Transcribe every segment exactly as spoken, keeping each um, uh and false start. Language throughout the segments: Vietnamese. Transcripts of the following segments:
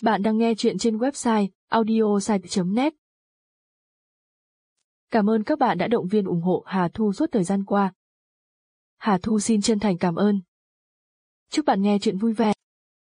Bạn đang nghe chuyện trên website audiosite chấm net. Cảm ơn các bạn đã động viên ủng hộ Hà Thu suốt thời gian qua. Hà Thu xin chân thành cảm ơn. Chúc bạn nghe chuyện vui vẻ.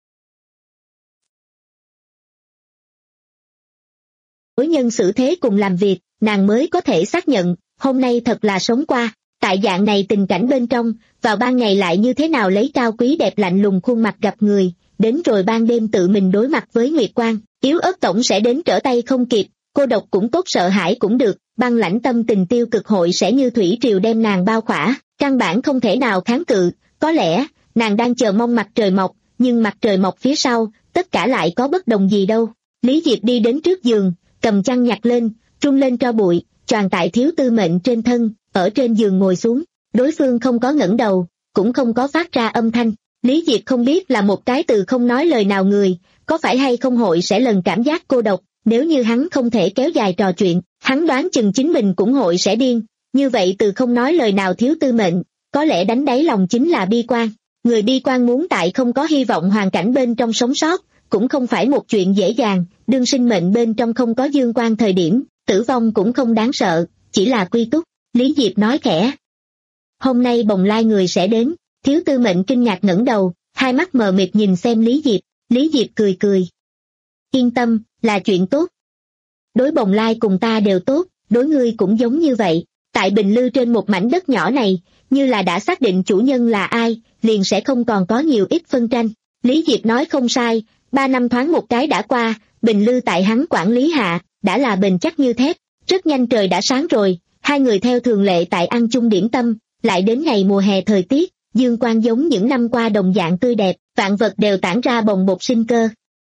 Đối nhân xử thế cùng làm việc, nàng mới có thể xác nhận, hôm nay thật là sống qua. Tại dạng này tình cảnh bên trong, vào ban ngày lại như thế nào lấy cao quý đẹp lạnh lùng khuôn mặt gặp người, đến rồi ban đêm tự mình đối mặt với nguyệt quang, yếu ớt tổng sẽ đến trở tay không kịp, cô độc cũng tốt sợ hãi cũng được, băng lãnh tâm tình tiêu cực hội sẽ như thủy triều đem nàng bao khỏa, căn bản không thể nào kháng cự, có lẽ, nàng đang chờ mong mặt trời mọc, nhưng mặt trời mọc phía sau, tất cả lại có bất đồng gì đâu. Lý Diệp đi đến trước giường, cầm chăn nhặt lên, trung lên tro bụi, choàng tại Thiếu Tư Mệnh trên thân, ở trên giường ngồi xuống, đối phương không có ngẩng đầu, cũng không có phát ra âm thanh. Lý Diệp không biết là một cái từ không nói lời nào người, có phải hay không hội sẽ lần cảm giác cô độc, nếu như hắn không thể kéo dài trò chuyện, hắn đoán chừng chính mình cũng hội sẽ điên, như vậy từ không nói lời nào Thiếu Tư Mệnh, có lẽ đánh đáy lòng chính là bi quan. Người bi quan muốn tại không có hy vọng hoàn cảnh bên trong sống sót, cũng không phải một chuyện dễ dàng, đương sinh mệnh bên trong không có dương quang thời điểm, tử vong cũng không đáng sợ, chỉ là quy túc. Lý Diệp nói khẽ. Hôm nay bồng lai người sẽ đến. Thiếu Tư Mệnh kinh ngạc ngẩng đầu, hai mắt mờ mịt nhìn xem Lý Diệp. Lý Diệp cười cười. Yên tâm, là chuyện tốt. Đối bồng lai cùng ta đều tốt, đối ngươi cũng giống như vậy. Tại Bình Lư trên một mảnh đất nhỏ này, như là đã xác định chủ nhân là ai, liền sẽ không còn có nhiều ít phân tranh. Lý Diệp nói không sai, ba năm thoáng một cái đã qua, Bình Lư tại hắn quản lý hạ, đã là bền chắc như thép. Rất nhanh trời đã sáng rồi, hai người theo thường lệ tại ăn chung điểm tâm, lại đến ngày mùa hè thời tiết, dương quang giống những năm qua đồng dạng tươi đẹp, vạn vật đều tản ra bồng bột sinh cơ.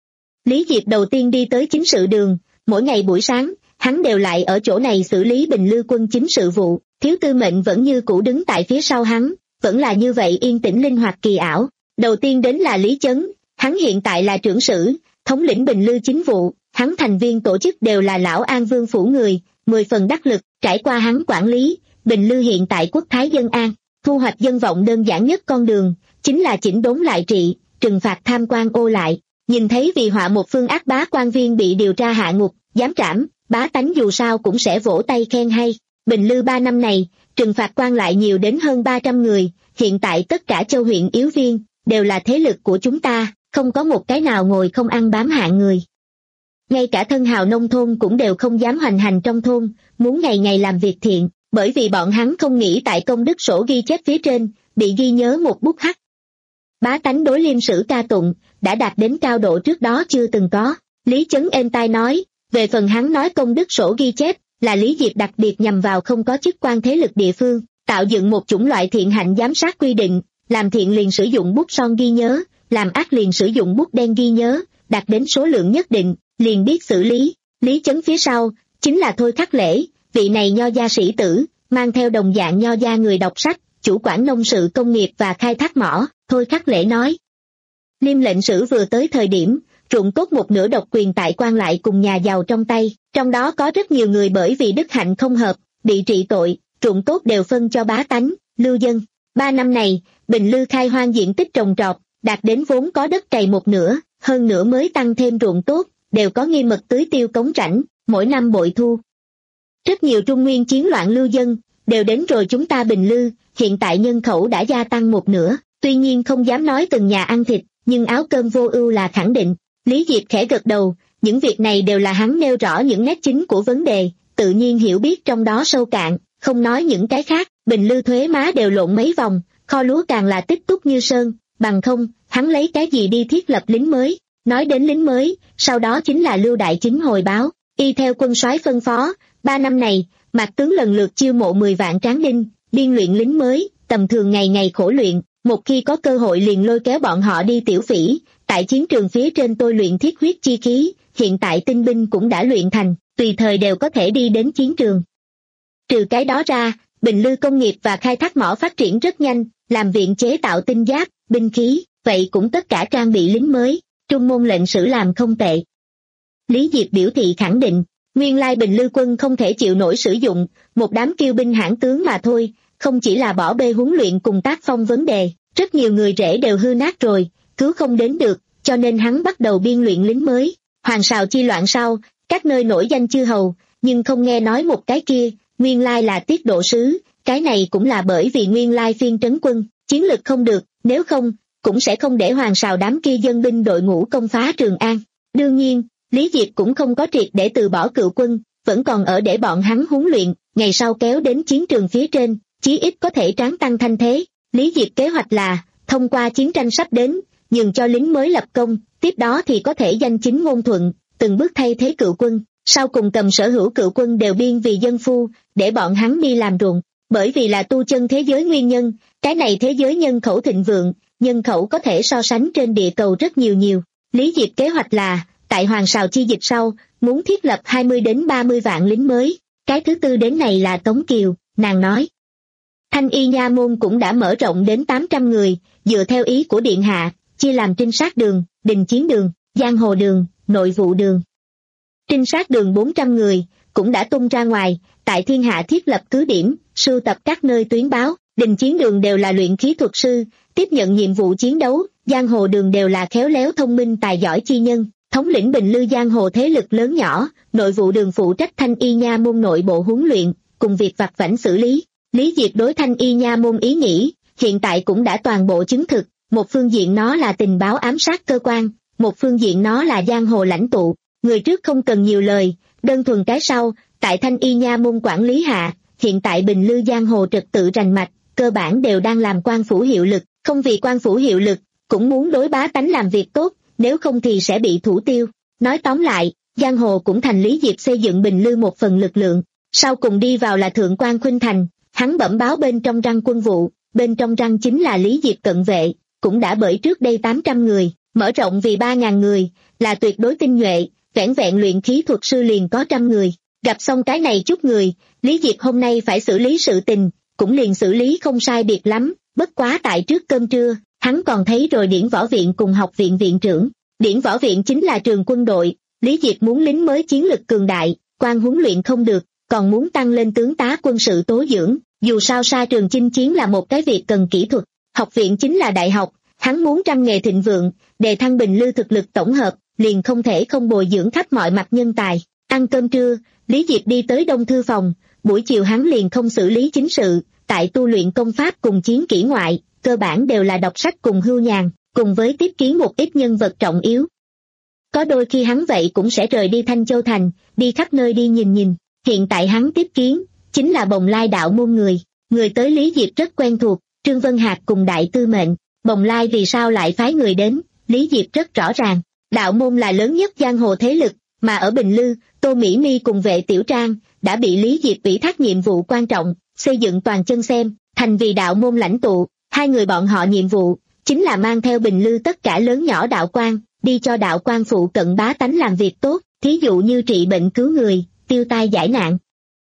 Lý Diệp đầu tiên đi tới chính sự đường, mỗi ngày buổi sáng, hắn đều lại ở chỗ này xử lý Bình Lư quân chính sự vụ, Thiếu Tư Mệnh vẫn như cũ đứng tại phía sau hắn, vẫn là như vậy yên tĩnh linh hoạt kỳ ảo. Đầu tiên đến là Lý Chấn, hắn hiện tại là trưởng sử, thống lĩnh Bình Lư chính vụ, hắn thành viên tổ chức đều là lão An Vương phủ người, mười phần đắc lực, trải qua hắn quản lý, Bình Lư hiện tại quốc thái dân an, thu hoạch dân vọng đơn giản nhất con đường, chính là chỉnh đốn lại trị, trừng phạt tham quan ô lại. Nhìn thấy vì họa một phương ác bá quan viên bị điều tra hạ ngục, giám trảm, bá tánh dù sao cũng sẽ vỗ tay khen hay. Bình Lư ba năm này, trừng phạt quan lại nhiều đến hơn ba trăm người, hiện tại tất cả châu huyện yếu viên, đều là thế lực của chúng ta, không có một cái nào ngồi không ăn bám hạng người. Ngay cả thân hào nông thôn cũng đều không dám hoành hành trong thôn, muốn ngày ngày làm việc thiện, bởi vì bọn hắn không nghĩ tại công đức sổ ghi chép phía trên, bị ghi nhớ một bút hắc. Bá tánh đối liêm sử ca tụng, đã đạt đến cao độ trước đó chưa từng có. Lý Chấn êm tai nói, về phần hắn nói công đức sổ ghi chép, là Lý Diệp đặc biệt nhằm vào không có chức quan thế lực địa phương, tạo dựng một chủng loại thiện hạnh giám sát quy định, làm thiện liền sử dụng bút son ghi nhớ, làm ác liền sử dụng bút đen ghi nhớ, đạt đến số lượng nhất định, liền biết xử lý. Lý Chấn phía sau, chính là Thôi Khắc Lễ, vị này nho gia sĩ tử, mang theo đồng dạng nho gia người đọc sách, chủ quản nông sự công nghiệp và khai thác mỏ. Thôi Khắc Lễ nói, liêm lệnh sử vừa tới thời điểm, ruộng tốt một nửa độc quyền tại quan lại cùng nhà giàu trong tay, trong đó có rất nhiều người bởi vì đức hạnh không hợp, bị trị tội, ruộng tốt đều phân cho bá tánh, lưu dân. Ba năm này, Bình Lư khai hoang diện tích trồng trọt, đạt đến vốn có đất cày một nửa, hơn nữa mới tăng thêm ruộng tốt, đều có nghiêm mật tưới tiêu cống rãnh, mỗi năm bội thu. Rất nhiều trung nguyên chiến loạn lưu dân, đều đến rồi chúng ta Bình Lư, hiện tại nhân khẩu đã gia tăng một nửa, tuy nhiên không dám nói từng nhà ăn thịt, nhưng áo cơm vô ưu là khẳng định. Lý Diệp khẽ gật đầu, những việc này đều là hắn nêu rõ những nét chính của vấn đề, tự nhiên hiểu biết trong đó sâu cạn, không nói những cái khác, Bình Lư thuế má đều lộn mấy vòng, kho lúa càng là tích túc như sơn, bằng không, hắn lấy cái gì đi thiết lập lính mới. Nói đến lính mới, sau đó chính là Lưu Đại Chính hồi báo, y theo quân soái phân phó, ba năm này, Mạc tướng lần lượt chiêu mộ mười vạn tráng đinh, biên luyện lính mới, tầm thường ngày ngày khổ luyện, một khi có cơ hội liền lôi kéo bọn họ đi tiểu phỉ, tại chiến trường phía trên tôi luyện thiết huyết chi khí, hiện tại tinh binh cũng đã luyện thành, tùy thời đều có thể đi đến chiến trường. Trừ cái đó ra, Bình Lư công nghiệp và khai thác mỏ phát triển rất nhanh, làm viện chế tạo tinh giáp, binh khí, vậy cũng tất cả trang bị lính mới, trung môn lệnh sử làm không tệ. Lý Diệp biểu thị khẳng định, nguyên lai Bình Lư quân không thể chịu nổi sử dụng, một đám kiêu binh hãn tướng mà thôi, không chỉ là bỏ bê huấn luyện cùng tác phong vấn đề, rất nhiều người rễ đều hư nát rồi, cứu không đến được, cho nên hắn bắt đầu biên luyện lính mới. Hoàng Sào chi loạn sau, các nơi nổi danh chư hầu, nhưng không nghe nói một cái kia, nguyên lai là tiết độ sứ, cái này cũng là bởi vì nguyên lai phiên trấn quân, chiến lực không được, nếu không, cũng sẽ không để Hoàng Sào đám kia dân binh đội ngũ công phá Trường An. Đương nhiên, Lý Diệp cũng không có triệt để từ bỏ cựu quân, vẫn còn ở để bọn hắn huấn luyện, ngày sau kéo đến chiến trường phía trên, chí ít có thể tráng tăng thanh thế. Lý Diệp kế hoạch là, thông qua chiến tranh sắp đến, nhường cho lính mới lập công, tiếp đó thì có thể danh chính ngôn thuận, từng bước thay thế cựu quân, sau cùng cầm sở hữu cựu quân đều biên vì dân phu, để bọn hắn đi làm ruộng. Bởi vì là tu chân thế giới nguyên nhân, cái này thế giới nhân khẩu thịnh vượng, nhân khẩu có thể so sánh trên địa cầu rất nhiều nhiều. Lý Diệp kế hoạch là, tại Hoàng Sào chi dịch sau, muốn thiết lập hai mươi đến ba mươi vạn lính mới. Cái thứ tư đến này là Tống Kiều, nàng nói. Thanh Y Nha Môn cũng đã mở rộng đến tám trăm người, dựa theo ý của Điện Hạ, chia làm trinh sát đường, đình chiến đường, giang hồ đường, nội vụ đường. Trinh sát đường bốn trăm người, cũng đã tung ra ngoài, tại thiên hạ thiết lập cứ điểm, sưu tập các nơi tuyến báo, đình chiến đường đều là luyện khí thuật sư, tiếp nhận nhiệm vụ chiến đấu, giang hồ đường đều là khéo léo thông minh tài giỏi chi nhân, thống lĩnh bình lư giang hồ thế lực lớn nhỏ, nội vụ đường phụ trách Thanh Y Nha Môn nội bộ huấn luyện, cùng việc vặt vãnh xử lý. Lý Diệp đối Thanh Y Nha Môn ý nghĩ, hiện tại cũng đã toàn bộ chứng thực, một phương diện nó là tình báo ám sát cơ quan, một phương diện nó là giang hồ lãnh tụ, người trước không cần nhiều lời, đơn thuần cái sau, tại Thanh Y Nha Môn quản lý hạ, hiện tại bình lư giang hồ trật tự rành mạch, cơ bản đều đang làm quan phủ hiệu lực, không vì quan phủ hiệu lực, cũng muốn đối bá tánh làm việc tốt, nếu không thì sẽ bị thủ tiêu. Nói tóm lại, giang hồ cũng thành Lý Diệp xây dựng bình lư một phần lực lượng, sau cùng đi vào là Thượng quan Khuynh Thành, hắn bẩm báo bên trong răng quân vụ, bên trong răng chính là Lý Diệp cận vệ, cũng đã bởi trước đây tám trăm người, mở rộng vì ba ngàn người, là tuyệt đối tinh nhuệ, vẻn vẹn luyện khí thuật sư liền có trăm người. Gặp xong cái này chút người, Lý Diệp hôm nay phải xử lý sự tình, cũng liền xử lý không sai biệt lắm, bất quá tại trước cơm trưa, hắn còn thấy rồi Điển Võ Viện cùng học viện viện trưởng. Điển Võ Viện chính là trường quân đội, Lý Diệp muốn lính mới chiến lực cường đại, quan huấn luyện không được, còn muốn tăng lên tướng tá quân sự tố dưỡng, dù sao xa trường chinh chiến là một cái việc cần kỹ thuật. Học viện chính là đại học, hắn muốn trăm nghề thịnh vượng, đề thăng bình lư thực lực tổng hợp, liền không thể không bồi dưỡng khắp mọi mặt nhân tài. Ăn cơm trưa, Lý Diệp đi tới Đông Thư Phòng, buổi chiều hắn liền không xử lý chính sự, tại tu luyện công pháp cùng chiến kỹ ngoại, cơ bản đều là đọc sách cùng hưu nhàn, cùng với tiếp kiến một ít nhân vật trọng yếu. Có đôi khi hắn vậy cũng sẽ rời đi Thanh Châu Thành, đi khắp nơi đi nhìn nhìn, hiện tại hắn tiếp kiến, chính là Bồng Lai đạo môn người, người tới Lý Diệp rất quen thuộc, Trương Vân Hạc cùng Đại Tư Mệnh. Bồng Lai vì sao lại phái người đến, Lý Diệp rất rõ ràng, đạo môn là lớn nhất giang hồ thế lực, mà ở Bình Lư, Tô Mỹ Mi cùng Vệ Tiểu Trang đã bị Lý Diệp ủy thác nhiệm vụ quan trọng, xây dựng toàn chân xem, thành vì đạo môn lãnh tụ. Hai người bọn họ nhiệm vụ chính là mang theo Bình Lư tất cả lớn nhỏ đạo quan, đi cho đạo quan phụ cận bá tánh làm việc tốt, thí dụ như trị bệnh cứu người, tiêu tai giải nạn.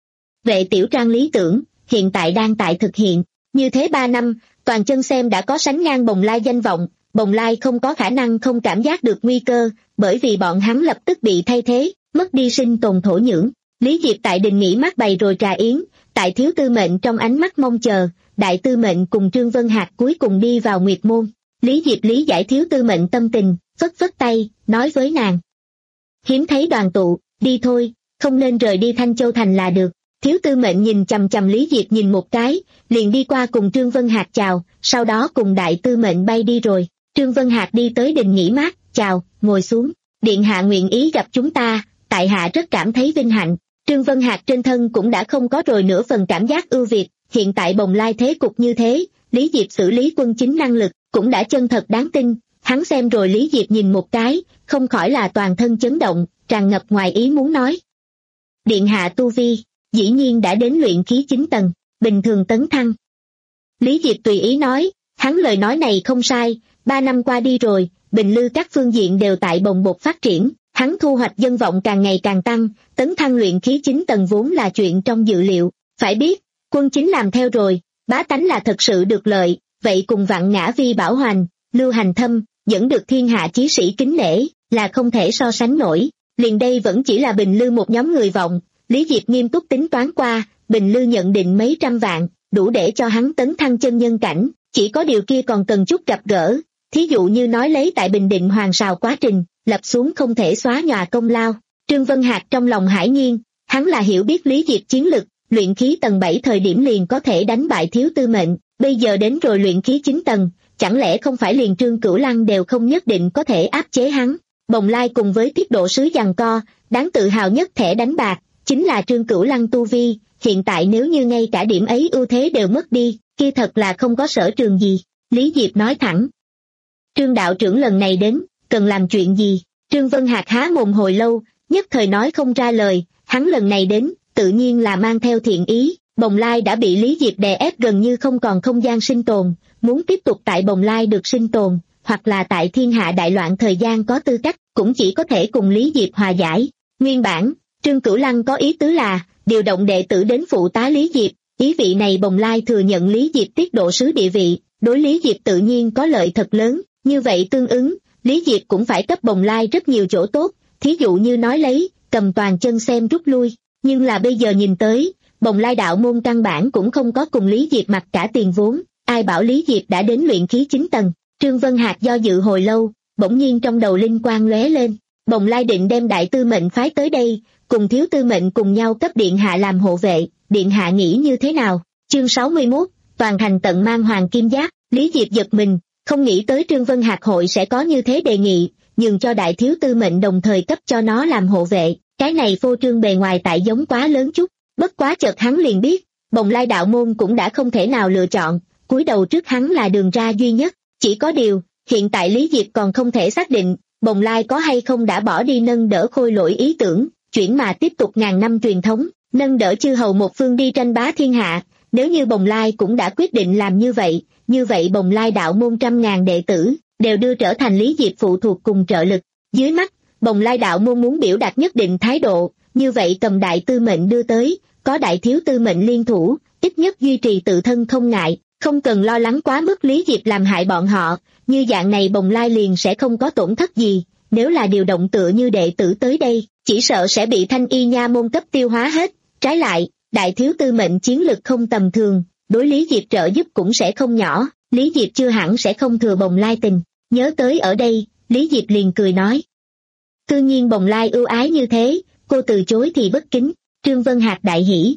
Vệ Tiểu Trang lý tưởng hiện tại đang tại thực hiện, như thế ba năm, toàn chân xem đã có sánh ngang Bồng Lai danh vọng. Bồng Lai không có khả năng không cảm giác được nguy cơ, bởi vì bọn hắn lập tức bị thay thế, mất đi sinh tồn thổ nhưỡng. Lý Diệp tại đình nghỉ mát bày rồi trà yến, tại Thiếu Tư Mệnh trong ánh mắt mong chờ, Đại Tư Mệnh cùng Trương Vân Hạc cuối cùng đi vào Nguyệt Môn. Lý Diệp lý giải Thiếu Tư Mệnh tâm tình, phất phất tay, nói với nàng. Hiếm thấy đoàn tụ, đi thôi, không nên rời đi Thanh Châu Thành là được. Thiếu Tư Mệnh nhìn chằm chằm Lý Diệp nhìn một cái, liền đi qua cùng Trương Vân Hạc chào, sau đó cùng Đại Tư Mệnh bay đi rồi. Trương Vân Hạc đi tới đình nghỉ mát, chào, ngồi xuống. Điện hạ nguyện ý gặp chúng ta, tại hạ rất cảm thấy vinh hạnh. Trương Vân Hạc trên thân cũng đã không có rồi nửa phần cảm giác ưu việt, hiện tại Bồng Lai thế cục như thế, Lý Diệp xử lý quân chính năng lực, cũng đã chân thật đáng tin. Hắn xem rồi Lý Diệp nhìn một cái, không khỏi là toàn thân chấn động, tràn ngập ngoài ý muốn nói. Điện hạ tu vi, dĩ nhiên đã đến luyện khí chín tầng, bình thường tấn thăng. Lý Diệp tùy ý nói, hắn lời nói này không sai, ba năm qua đi rồi, Bình Lư các phương diện đều tại bồng bột phát triển, hắn thu hoạch dân vọng càng ngày càng tăng, tấn thăng luyện khí chín tầng vốn là chuyện trong dự liệu. Phải biết, quân chính làm theo rồi, bá tánh là thật sự được lợi, vậy cùng Vạn Ngã Vi Bảo Hoành, Lưu Hành Thâm, dẫn được thiên hạ chí sĩ kính nể, là không thể so sánh nổi. Liền đây vẫn chỉ là Bình Lư một nhóm người vọng, Lý Diệp nghiêm túc tính toán qua, Bình Lư nhận định mấy trăm vạn, đủ để cho hắn tấn thăng chân nhân cảnh, chỉ có điều kia còn cần chút gặp gỡ, thí dụ như nói lấy tại Bình Định Hoàng Sào quá trình, lập xuống không thể xóa nhòa công lao. Trương Vân Hạc trong lòng hải nhiên, hắn là hiểu biết Lý Diệp chiến lực, luyện khí tầng bảy thời điểm liền có thể đánh bại Thiếu Tư Mệnh, bây giờ đến rồi luyện khí chín tầng, chẳng lẽ không phải liền Trương Cửu Lăng đều không nhất định có thể áp chế hắn. Bồng Lai cùng với Tiết Độ Sứ giằng co, đáng tự hào nhất thẻ đánh bạc, chính là Trương Cửu Lăng tu vi, hiện tại nếu như ngay cả điểm ấy ưu thế đều mất đi, kia thật là không có sở trường gì. Lý Diệp nói thẳng. Trương đạo trưởng lần này đến, cần làm chuyện gì? Trương Vân Hạc há mồm hồi lâu, nhất thời nói không ra lời, hắn lần này đến, tự nhiên là mang theo thiện ý. Bồng Lai đã bị Lý Diệp đè ép gần như không còn không gian sinh tồn, muốn tiếp tục tại Bồng Lai được sinh tồn, hoặc là tại thiên hạ đại loạn thời gian có tư cách, cũng chỉ có thể cùng Lý Diệp hòa giải. Nguyên bản, Trương Cửu Lăng có ý tứ là, điều động đệ tử đến phụ tá Lý Diệp, ý vị này Bồng Lai thừa nhận Lý Diệp tiết độ sứ địa vị, đối Lý Diệp tự nhiên có lợi thật lớn, như vậy tương ứng, Lý Diệp cũng phải cấp Bồng Lai rất nhiều chỗ tốt, thí dụ như nói lấy, cầm toàn chân xem rút lui, nhưng là bây giờ nhìn tới, Bồng Lai đạo môn căn bản cũng không có cùng Lý Diệp mặc cả tiền vốn, ai bảo Lý Diệp đã đến luyện khí chín tầng. Trương Vân Hạc do dự hồi lâu, bỗng nhiên trong đầu linh quang lóe lên, Bồng Lai định đem Đại Tư Mệnh phái tới đây, cùng Thiếu Tư Mệnh cùng nhau cấp điện hạ làm hộ vệ, điện hạ nghĩ như thế nào? Chương sáu mươi mốt, toàn thành tận mang hoàng kim giáp. Lý Diệp giật mình, không nghĩ tới Trương Vân Hạc hội sẽ có như thế đề nghị, nhường cho Đại Thiếu Tư Mệnh đồng thời cấp cho nó làm hộ vệ, cái này phô trương bề ngoài tại giống quá lớn chút, bất quá chợt hắn liền biết, Bồng Lai đạo môn cũng đã không thể nào lựa chọn, cúi đầu trước hắn là đường ra duy nhất, chỉ có điều, hiện tại Lý Diệp còn không thể xác định, Bồng Lai có hay không đã bỏ đi nâng đỡ Khôi Lỗi ý tưởng, chuyển mà tiếp tục ngàn năm truyền thống, nâng đỡ chư hầu một phương đi tranh bá thiên hạ. Nếu như Bồng Lai cũng đã quyết định làm như vậy, như vậy Bồng Lai đạo môn trăm ngàn đệ tử, đều đưa trở thành Lý Diệp phụ thuộc cùng trợ lực. Dưới mắt, Bồng Lai đạo môn muốn biểu đạt nhất định thái độ, như vậy cầm Đại Tư Mệnh đưa tới, có Đại Thiếu Tư Mệnh liên thủ, ít nhất duy trì tự thân không ngại, không cần lo lắng quá mức Lý Diệp làm hại bọn họ, như dạng này Bồng Lai liền sẽ không có tổn thất gì, nếu là điều động tựa như đệ tử tới đây, chỉ sợ sẽ bị Thanh Y nha môn cấp tiêu hóa hết, trái lại, Đại Thiếu Tư Mệnh chiến lực không tầm thường, đối Lý Diệp trợ giúp cũng sẽ không nhỏ, Lý Diệp chưa hẳn sẽ không thừa Bồng Lai tình. Nhớ tới ở đây, Lý Diệp liền cười nói. Tự nhiên Bồng Lai ưu ái như thế, cô từ chối thì bất kính. Trương Vân Hạc đại hỉ.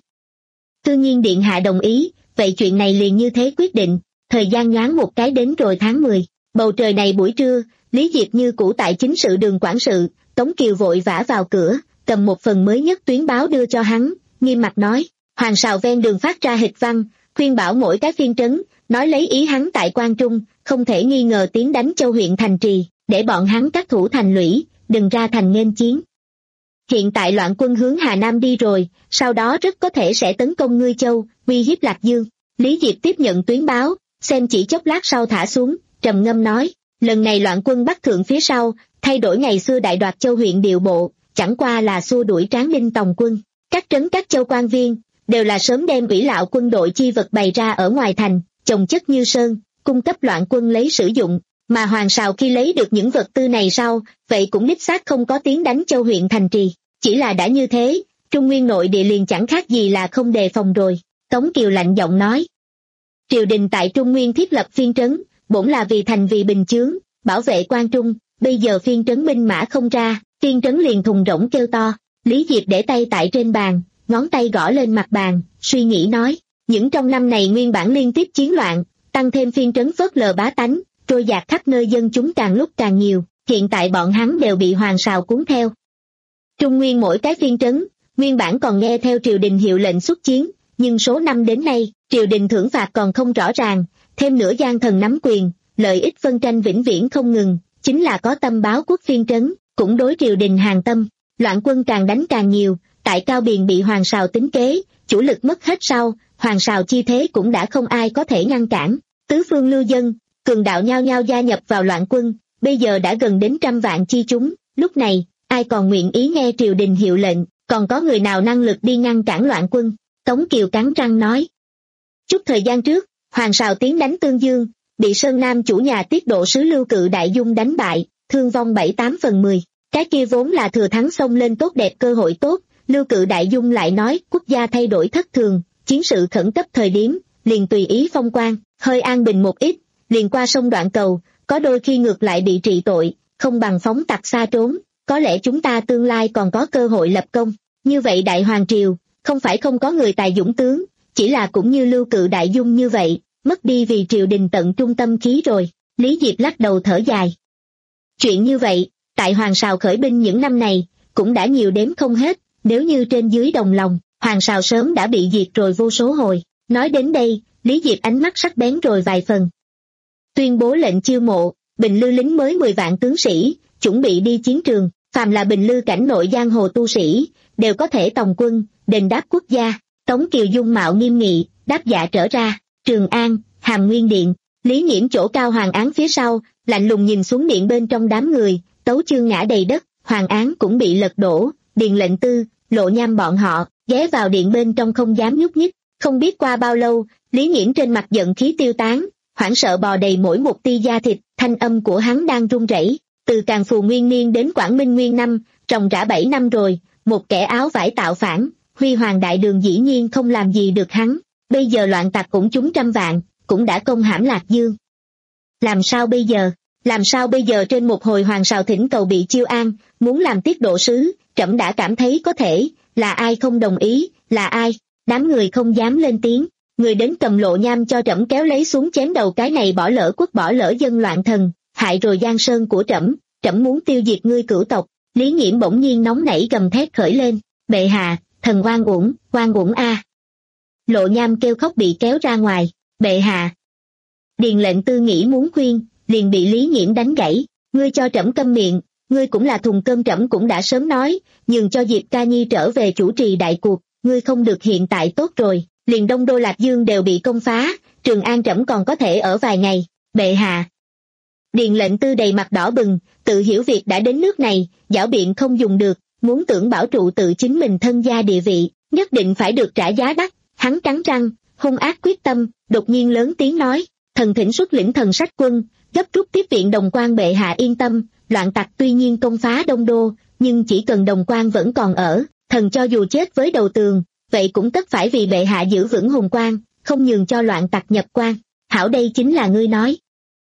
Tự nhiên điện hạ đồng ý, vậy chuyện này liền như thế quyết định, thời gian nhoáng một cái đến rồi tháng mười, bầu trời này buổi trưa, Lý Diệp như cũ tại chính sự đường quản sự, Tống Kiều vội vã vào cửa, cầm một phần mới nhất tuyến báo đưa cho hắn, nghiêm mặt nói, Hoàng Sào ven đường phát ra hịch văn, khuyên bảo mỗi cái phiên trấn, nói lấy ý hắn tại Quan Trung, không thể nghi ngờ tiến đánh Châu huyện thành trì, để bọn hắn các thủ thành lũy, đừng ra thành nghênh chiến. Hiện tại loạn quân hướng Hà Nam đi rồi, sau đó rất có thể sẽ tấn công Ngươi Châu, uy hiếp Lạc Dương. Lý Diệp tiếp nhận tuyến báo, xem chỉ chốc lát sau thả xuống, trầm ngâm nói, lần này loạn quân bắt thượng phía sau, thay đổi ngày xưa đại đoạt Châu huyện điều bộ, chẳng qua là xua đuổi Tráng Đinh Tòng quân. Các trấn các châu quan viên, đều là sớm đem ủy lạo quân đội chi vật bày ra ở ngoài thành, chồng chất như sơn, cung cấp loạn quân lấy sử dụng, mà Hoàng Sào khi lấy được những vật tư này sau, vậy cũng đích xác không có tiến đánh Châu huyện thành trì, chỉ là đã như thế, Trung Nguyên nội địa liền chẳng khác gì là không đề phòng rồi. Tống Kiều lạnh giọng nói, triều đình tại Trung Nguyên thiết lập phiên trấn, bổn là vì thành vì bình chướng, bảo vệ Quan Trung, bây giờ phiên trấn binh mã không ra, phiên trấn liền thùng rỗng kêu to. Lý Diệp để tay tại trên bàn, ngón tay gõ lên mặt bàn, suy nghĩ nói, những trong năm này nguyên bản liên tiếp chiến loạn, tăng thêm phiên trấn phớt lờ bá tánh, trôi dạt khắp nơi dân chúng càng lúc càng nhiều, hiện tại bọn hắn đều bị Hoàng Sào cuốn theo. Trung Nguyên mỗi cái phiên trấn, nguyên bản còn nghe theo triều đình hiệu lệnh xuất chiến, nhưng số năm đến nay, triều đình thưởng phạt còn không rõ ràng, thêm nữa gian thần nắm quyền, lợi ích phân tranh vĩnh viễn không ngừng, chính là có tâm báo quốc phiên trấn, cũng đối triều đình hàng tâm, loạn quân càng đánh càng nhiều, tại Cao Biền bị Hoàng Sào tính kế, chủ lực mất hết sau, Hoàng Sào chi thế cũng đã không ai có thể ngăn cản, tứ phương lưu dân, cường đạo nhao nhao gia nhập vào loạn quân, bây giờ đã gần đến trăm vạn chi chúng, lúc này, ai còn nguyện ý nghe triều đình hiệu lệnh, còn có người nào năng lực đi ngăn cản loạn quân? Tống Kiều cắn răng nói. Chút thời gian trước, Hoàng Sào tiến đánh Tương Dương, bị Sơn Nam chủ nhà Tiết Độ sứ Lưu Cự Đại Dung đánh bại, thương vong bảy tám phần mười. Cái kia vốn là thừa thắng xông lên tốt đẹp cơ hội tốt, Lưu Cự Đại Dung lại nói quốc gia thay đổi thất thường, chiến sự khẩn cấp thời điểm, liền tùy ý phong quan, hơi an bình một ít, liền qua sông Đoạn Cầu, có đôi khi ngược lại bị trị tội, không bằng phóng tặc xa trốn, có lẽ chúng ta tương lai còn có cơ hội lập công. Như vậy Đại Hoàng Triều, không phải không có người tài dũng tướng, chỉ là cũng như Lưu Cự Đại Dung như vậy, mất đi vì triều đình tận trung tâm khí rồi. Lý Diệp lắc đầu thở dài. Chuyện như vậy, tại Hoàng Sào khởi binh những năm này, cũng đã nhiều đếm không hết, nếu như trên dưới đồng lòng, Hoàng Sào sớm đã bị diệt rồi vô số hồi. Nói đến đây, Lý Diệp ánh mắt sắc bén rồi vài phần. Tuyên bố lệnh chiêu mộ, Bình Lư lính mới mười vạn tướng sĩ, chuẩn bị đi chiến trường, phàm là Bình Lư cảnh nội giang hồ tu sĩ, đều có thể tòng quân, đền đáp quốc gia. Tống Kiều dung mạo nghiêm nghị, đáp dạ trở ra, Trường An, Hàm Nguyên Điện, Lý Nghiễm chỗ cao Hoàng Án phía sau, lạnh lùng nhìn xuống điện bên trong đám người, Tấu Chương ngã đầy đất, Hoàng Án cũng bị lật đổ, Điền Lệnh Tư, Lộ Nham bọn họ, ghé vào điện bên trong không dám nhúc nhích. Không biết qua bao lâu, Lý Nghiễm trên mặt giận khí tiêu tán, hoảng sợ bò đầy mỗi một ti da thịt, thanh âm của hắn đang run rẩy. Từ Càn Phù Nguyên Niên đến Quảng Minh Nguyên năm, trồng rã bảy năm rồi, một kẻ áo vải tạo phản, Huy Hoàng Đại Đường dĩ nhiên không làm gì được hắn, bây giờ loạn tặc cũng chúng trăm vạn, cũng đã công hãm Lạc Dương. Làm sao bây giờ? Làm sao bây giờ? Trên một hồi Hoàng Sào thỉnh cầu bị chiêu an, muốn làm tiết độ sứ, trẫm đã cảm thấy có thể, là ai không đồng ý, là ai? Đám người không dám lên tiếng, người đến cầm Lộ Nham cho trẫm kéo lấy xuống chém đầu cái này bỏ lỡ quốc bỏ lỡ dân loạn thần, hại rồi giang sơn của trẫm, trẫm muốn tiêu diệt ngươi cửu tộc. Lý Nghiễm bỗng nhiên nóng nảy gầm thét khởi lên, bệ hạ, thần oan uổng, oan uổng a! Lộ Nham kêu khóc bị kéo ra ngoài, bệ hạ. Điền Lệnh Tư nghĩ muốn khuyên, liền bị Lý Nghiễm đánh gãy, ngươi cho trẫm câm miệng, ngươi cũng là thùng cơm, trẫm cũng đã sớm nói, nhường cho Diệp Ca Nhi trở về chủ trì đại cuộc, ngươi không được hiện tại tốt rồi, liền Đông Đô Lạc Dương đều bị công phá, Trường An trẫm còn có thể ở vài ngày, bệ hạ. Điền Lệnh Tư đầy mặt đỏ bừng, tự hiểu việc đã đến nước này, giảo biện không dùng được, muốn tưởng bảo trụ tự chính mình thân gia địa vị, nhất định phải được trả giá đắt. Hắn cắn răng, hung ác quyết tâm, đột nhiên lớn tiếng nói, thần thỉnh xuất lĩnh thần sách quân, gấp rút tiếp viện Đồng Quan. Bệ hạ yên tâm, loạn tặc tuy nhiên công phá Đông Đô, nhưng chỉ cần Đồng Quan vẫn còn ở, thần cho dù chết với đầu tường, vậy cũng tất phải vì bệ hạ giữ vững hùng quan, không nhường cho loạn tặc nhập quan. Hảo, đây chính là ngươi nói.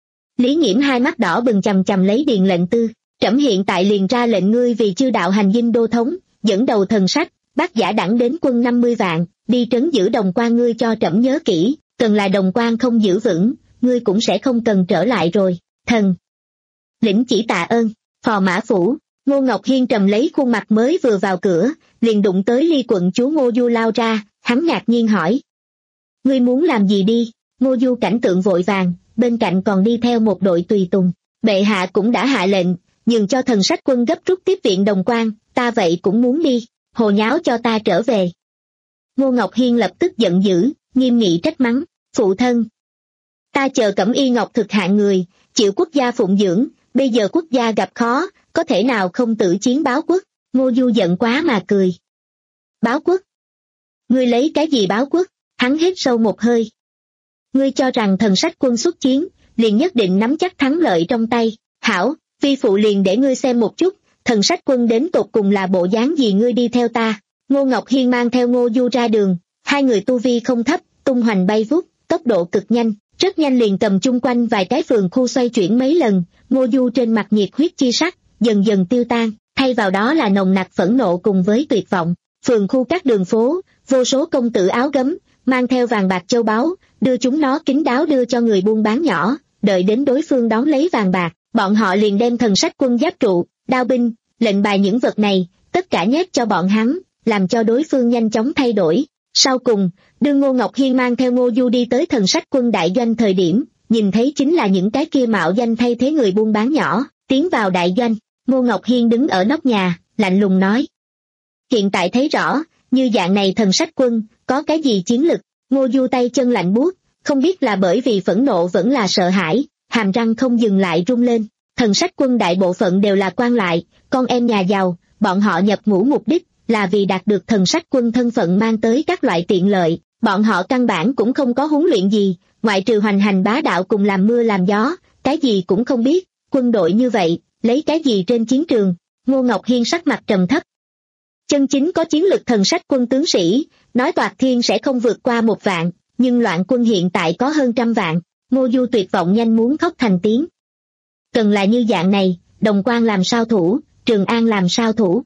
Lý Nghiễm hai mắt đỏ bừng chằm chằm lấy Điền Lệnh Tư, trẫm hiện tại liền ra lệnh ngươi vì chư đạo hành dinh đô thống, dẫn đầu thần sách, bác giả đẳng đến quân năm mươi vạn, đi trấn giữ Đồng Quan. Ngươi cho trẫm nhớ kỹ, cần là Đồng Quan không giữ vững, ngươi cũng sẽ không cần trở lại rồi. Thần lĩnh chỉ tạ ơn. Phò Mã Phủ, Ngô Ngọc Hiên trầm lấy khuôn mặt mới vừa vào cửa, liền đụng tới Ly quận chúa Ngô Du lao ra, hắn ngạc nhiên hỏi. Ngươi muốn làm gì đi? Ngô Du cảnh tượng vội vàng, bên cạnh còn đi theo một đội tùy tùng. Bệ hạ cũng đã hạ lệnh, nhường cho thần sách quân gấp rút tiếp viện Đồng Quan, ta vậy cũng muốn đi, hồ nháo cho ta trở về. Ngô Ngọc Hiên lập tức giận dữ, nghiêm nghị trách mắng, phụ thân. Ta chờ Cẩm Y Ngọc thực hạng người, chịu quốc gia phụng dưỡng, bây giờ quốc gia gặp khó, có thể nào không tự chiến báo quốc? Ngô Du giận quá mà cười. Báo quốc? Ngươi lấy cái gì báo quốc? Hắn hít sâu một hơi. Ngươi cho rằng thần sách quân xuất chiến, liền nhất định nắm chắc thắng lợi trong tay. Hảo, vi phụ liền để ngươi xem một chút, thần sách quân đến tột cùng là bộ dáng gì. Ngươi đi theo ta. Ngô Ngọc Hiên mang theo Ngô Du ra đường, hai người tu vi không thấp, tung hoành bay vút, tốc độ cực nhanh, rất nhanh liền cầm chung quanh vài cái phường khu xoay chuyển mấy lần. Ngô Du trên mặt nhiệt huyết chi sắc dần dần tiêu tan, thay vào đó là nồng nặc phẫn nộ cùng với tuyệt vọng. Phường khu các đường phố, vô số công tử áo gấm, mang theo vàng bạc châu báu, đưa chúng nó kín đáo đưa cho người buôn bán nhỏ, đợi đến đối phương đón lấy vàng bạc, bọn họ liền đem thần sách quân giáp trụ, đao binh, lệnh bài những vật này, tất cả nhét cho bọn hắn, làm cho đối phương nhanh chóng thay đổi. Sau cùng, đưa Ngô Ngọc Hiên mang theo Ngô Du đi tới thần sách quân đại doanh thời điểm, nhìn thấy chính là những cái kia mạo danh thay thế người buôn bán nhỏ, tiến vào đại doanh. Ngô Ngọc Hiên đứng ở nóc nhà, lạnh lùng nói. Hiện tại thấy rõ, như dạng này thần sách quân, có cái gì chiến lực? Ngô Du tay chân lạnh buốt, không biết là bởi vì phẫn nộ vẫn là sợ hãi, hàm răng không dừng lại rung lên. Thần sách quân đại bộ phận đều là quan lại, con em nhà giàu, bọn họ nhập ngũ mục đích là vì đạt được thần sách quân thân phận mang tới các loại tiện lợi, bọn họ căn bản cũng không có huấn luyện gì, ngoại trừ hoành hành bá đạo cùng làm mưa làm gió, cái gì cũng không biết. Quân đội như vậy, lấy cái gì trên chiến trường? Ngô Ngọc Hiên sắc mặt trầm thấp. Chân chính có chiến lực thần sách quân tướng sĩ, nói toạc thiên sẽ không vượt qua một vạn, nhưng loạn quân hiện tại có hơn trăm vạn. Ngô Du tuyệt vọng nhanh muốn khóc thành tiếng. Cần là như dạng này, Đồng Quan làm sao thủ, Trường An làm sao thủ.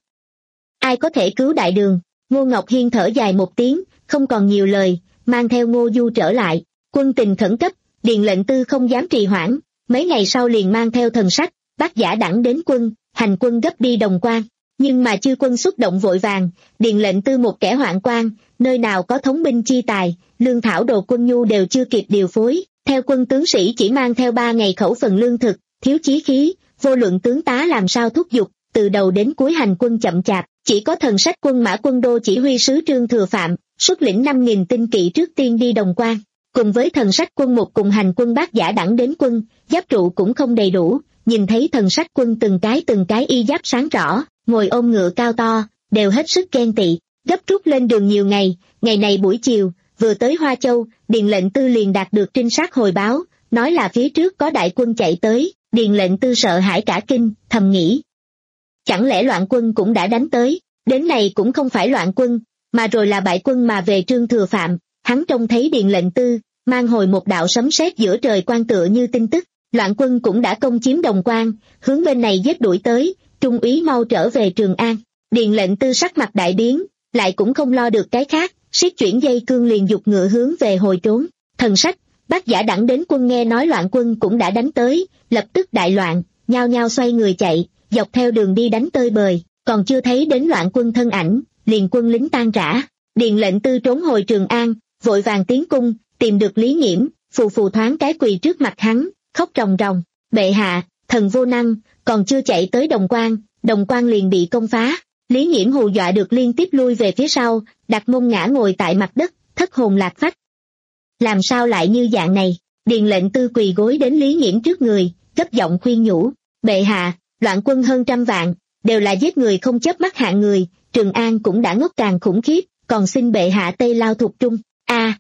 Ai có thể cứu đại đường? Ngô Ngọc Hiên thở dài một tiếng, không còn nhiều lời, mang theo Ngô Du trở lại. Quân tình khẩn cấp, Điền lệnh tư không dám trì hoãn, mấy ngày sau liền mang theo thần sách, Bát Giả Đẳng đến quân, hành quân gấp đi Đồng Quan. Nhưng mà chư quân xuất động vội vàng, Điền lệnh tư một kẻ hoạn quan, nơi nào có thống binh chi tài, lương thảo đồ quân nhu đều chưa kịp điều phối, theo quân tướng sĩ chỉ mang theo ba ngày khẩu phần lương thực, thiếu chí khí, vô luận tướng tá làm sao thúc giục, từ đầu đến cuối hành quân chậm chạp, chỉ có thần sách quân Mã Quân Đô chỉ huy sứ Trương Thừa Phạm, xuất lĩnh năm nghìn tinh kỵ trước tiên đi Đồng Quan, cùng với thần sách quân một cùng hành quân Bát Giả Đẳng đến quân, giáp trụ cũng không đầy đủ, nhìn thấy thần sách quân từng cái từng cái y giáp sáng rõ, ngồi ôm ngựa cao to, đều hết sức ghen tị, gấp rút lên đường nhiều ngày, ngày này buổi chiều, vừa tới Hoa Châu, Điền lệnh tư liền đạt được trinh sát hồi báo, nói là phía trước có đại quân chạy tới, Điền lệnh tư sợ hãi cả kinh, thầm nghĩ. Chẳng lẽ loạn quân cũng đã đánh tới, đến này cũng không phải loạn quân, mà rồi là bại quân mà về Trương Thừa Phạm, hắn trông thấy Điền lệnh tư, mang hồi một đạo sấm sét giữa trời quan tựa như tin tức, loạn quân cũng đã công chiếm Đồng Quan, hướng bên này giết đuổi tới, trung úy mau trở về Trường An. Điền lệnh tư sắc mặt đại biến, lại cũng không lo được cái khác, siết chuyển dây cương liền dục ngựa hướng về hồi trốn. Thần sách, Bát Giả Đẳng đến quân nghe nói loạn quân cũng đã đánh tới, lập tức đại loạn, nhao nhao xoay người chạy, dọc theo đường đi đánh tơi bời, còn chưa thấy đến loạn quân thân ảnh, liền quân lính tan rã. Điền lệnh tư trốn hồi Trường An, vội vàng tiến cung, tìm được Lý Nghiễm, phù phù thoáng cái quỳ trước mặt hắn, khóc ròng ròng, bệ hạ, thần vô năng, còn chưa chạy tới Đồng Quan, Đồng Quan liền bị công phá. Lý Nghiễm hù dọa được liên tiếp lui về phía sau, đặt mông ngã ngồi tại mặt đất, thất hồn lạc phách. Làm sao lại như dạng này? Điền lệnh tư quỳ gối đến Lý Nghiễm trước người, gấp giọng khuyên nhủ, bệ hạ, loạn quân hơn trăm vạn, đều là giết người không chớp mắt hạng người, Trường An cũng đã ngốc càng khủng khiếp, còn xin bệ hạ Tây Lao thuộc trung. A. À,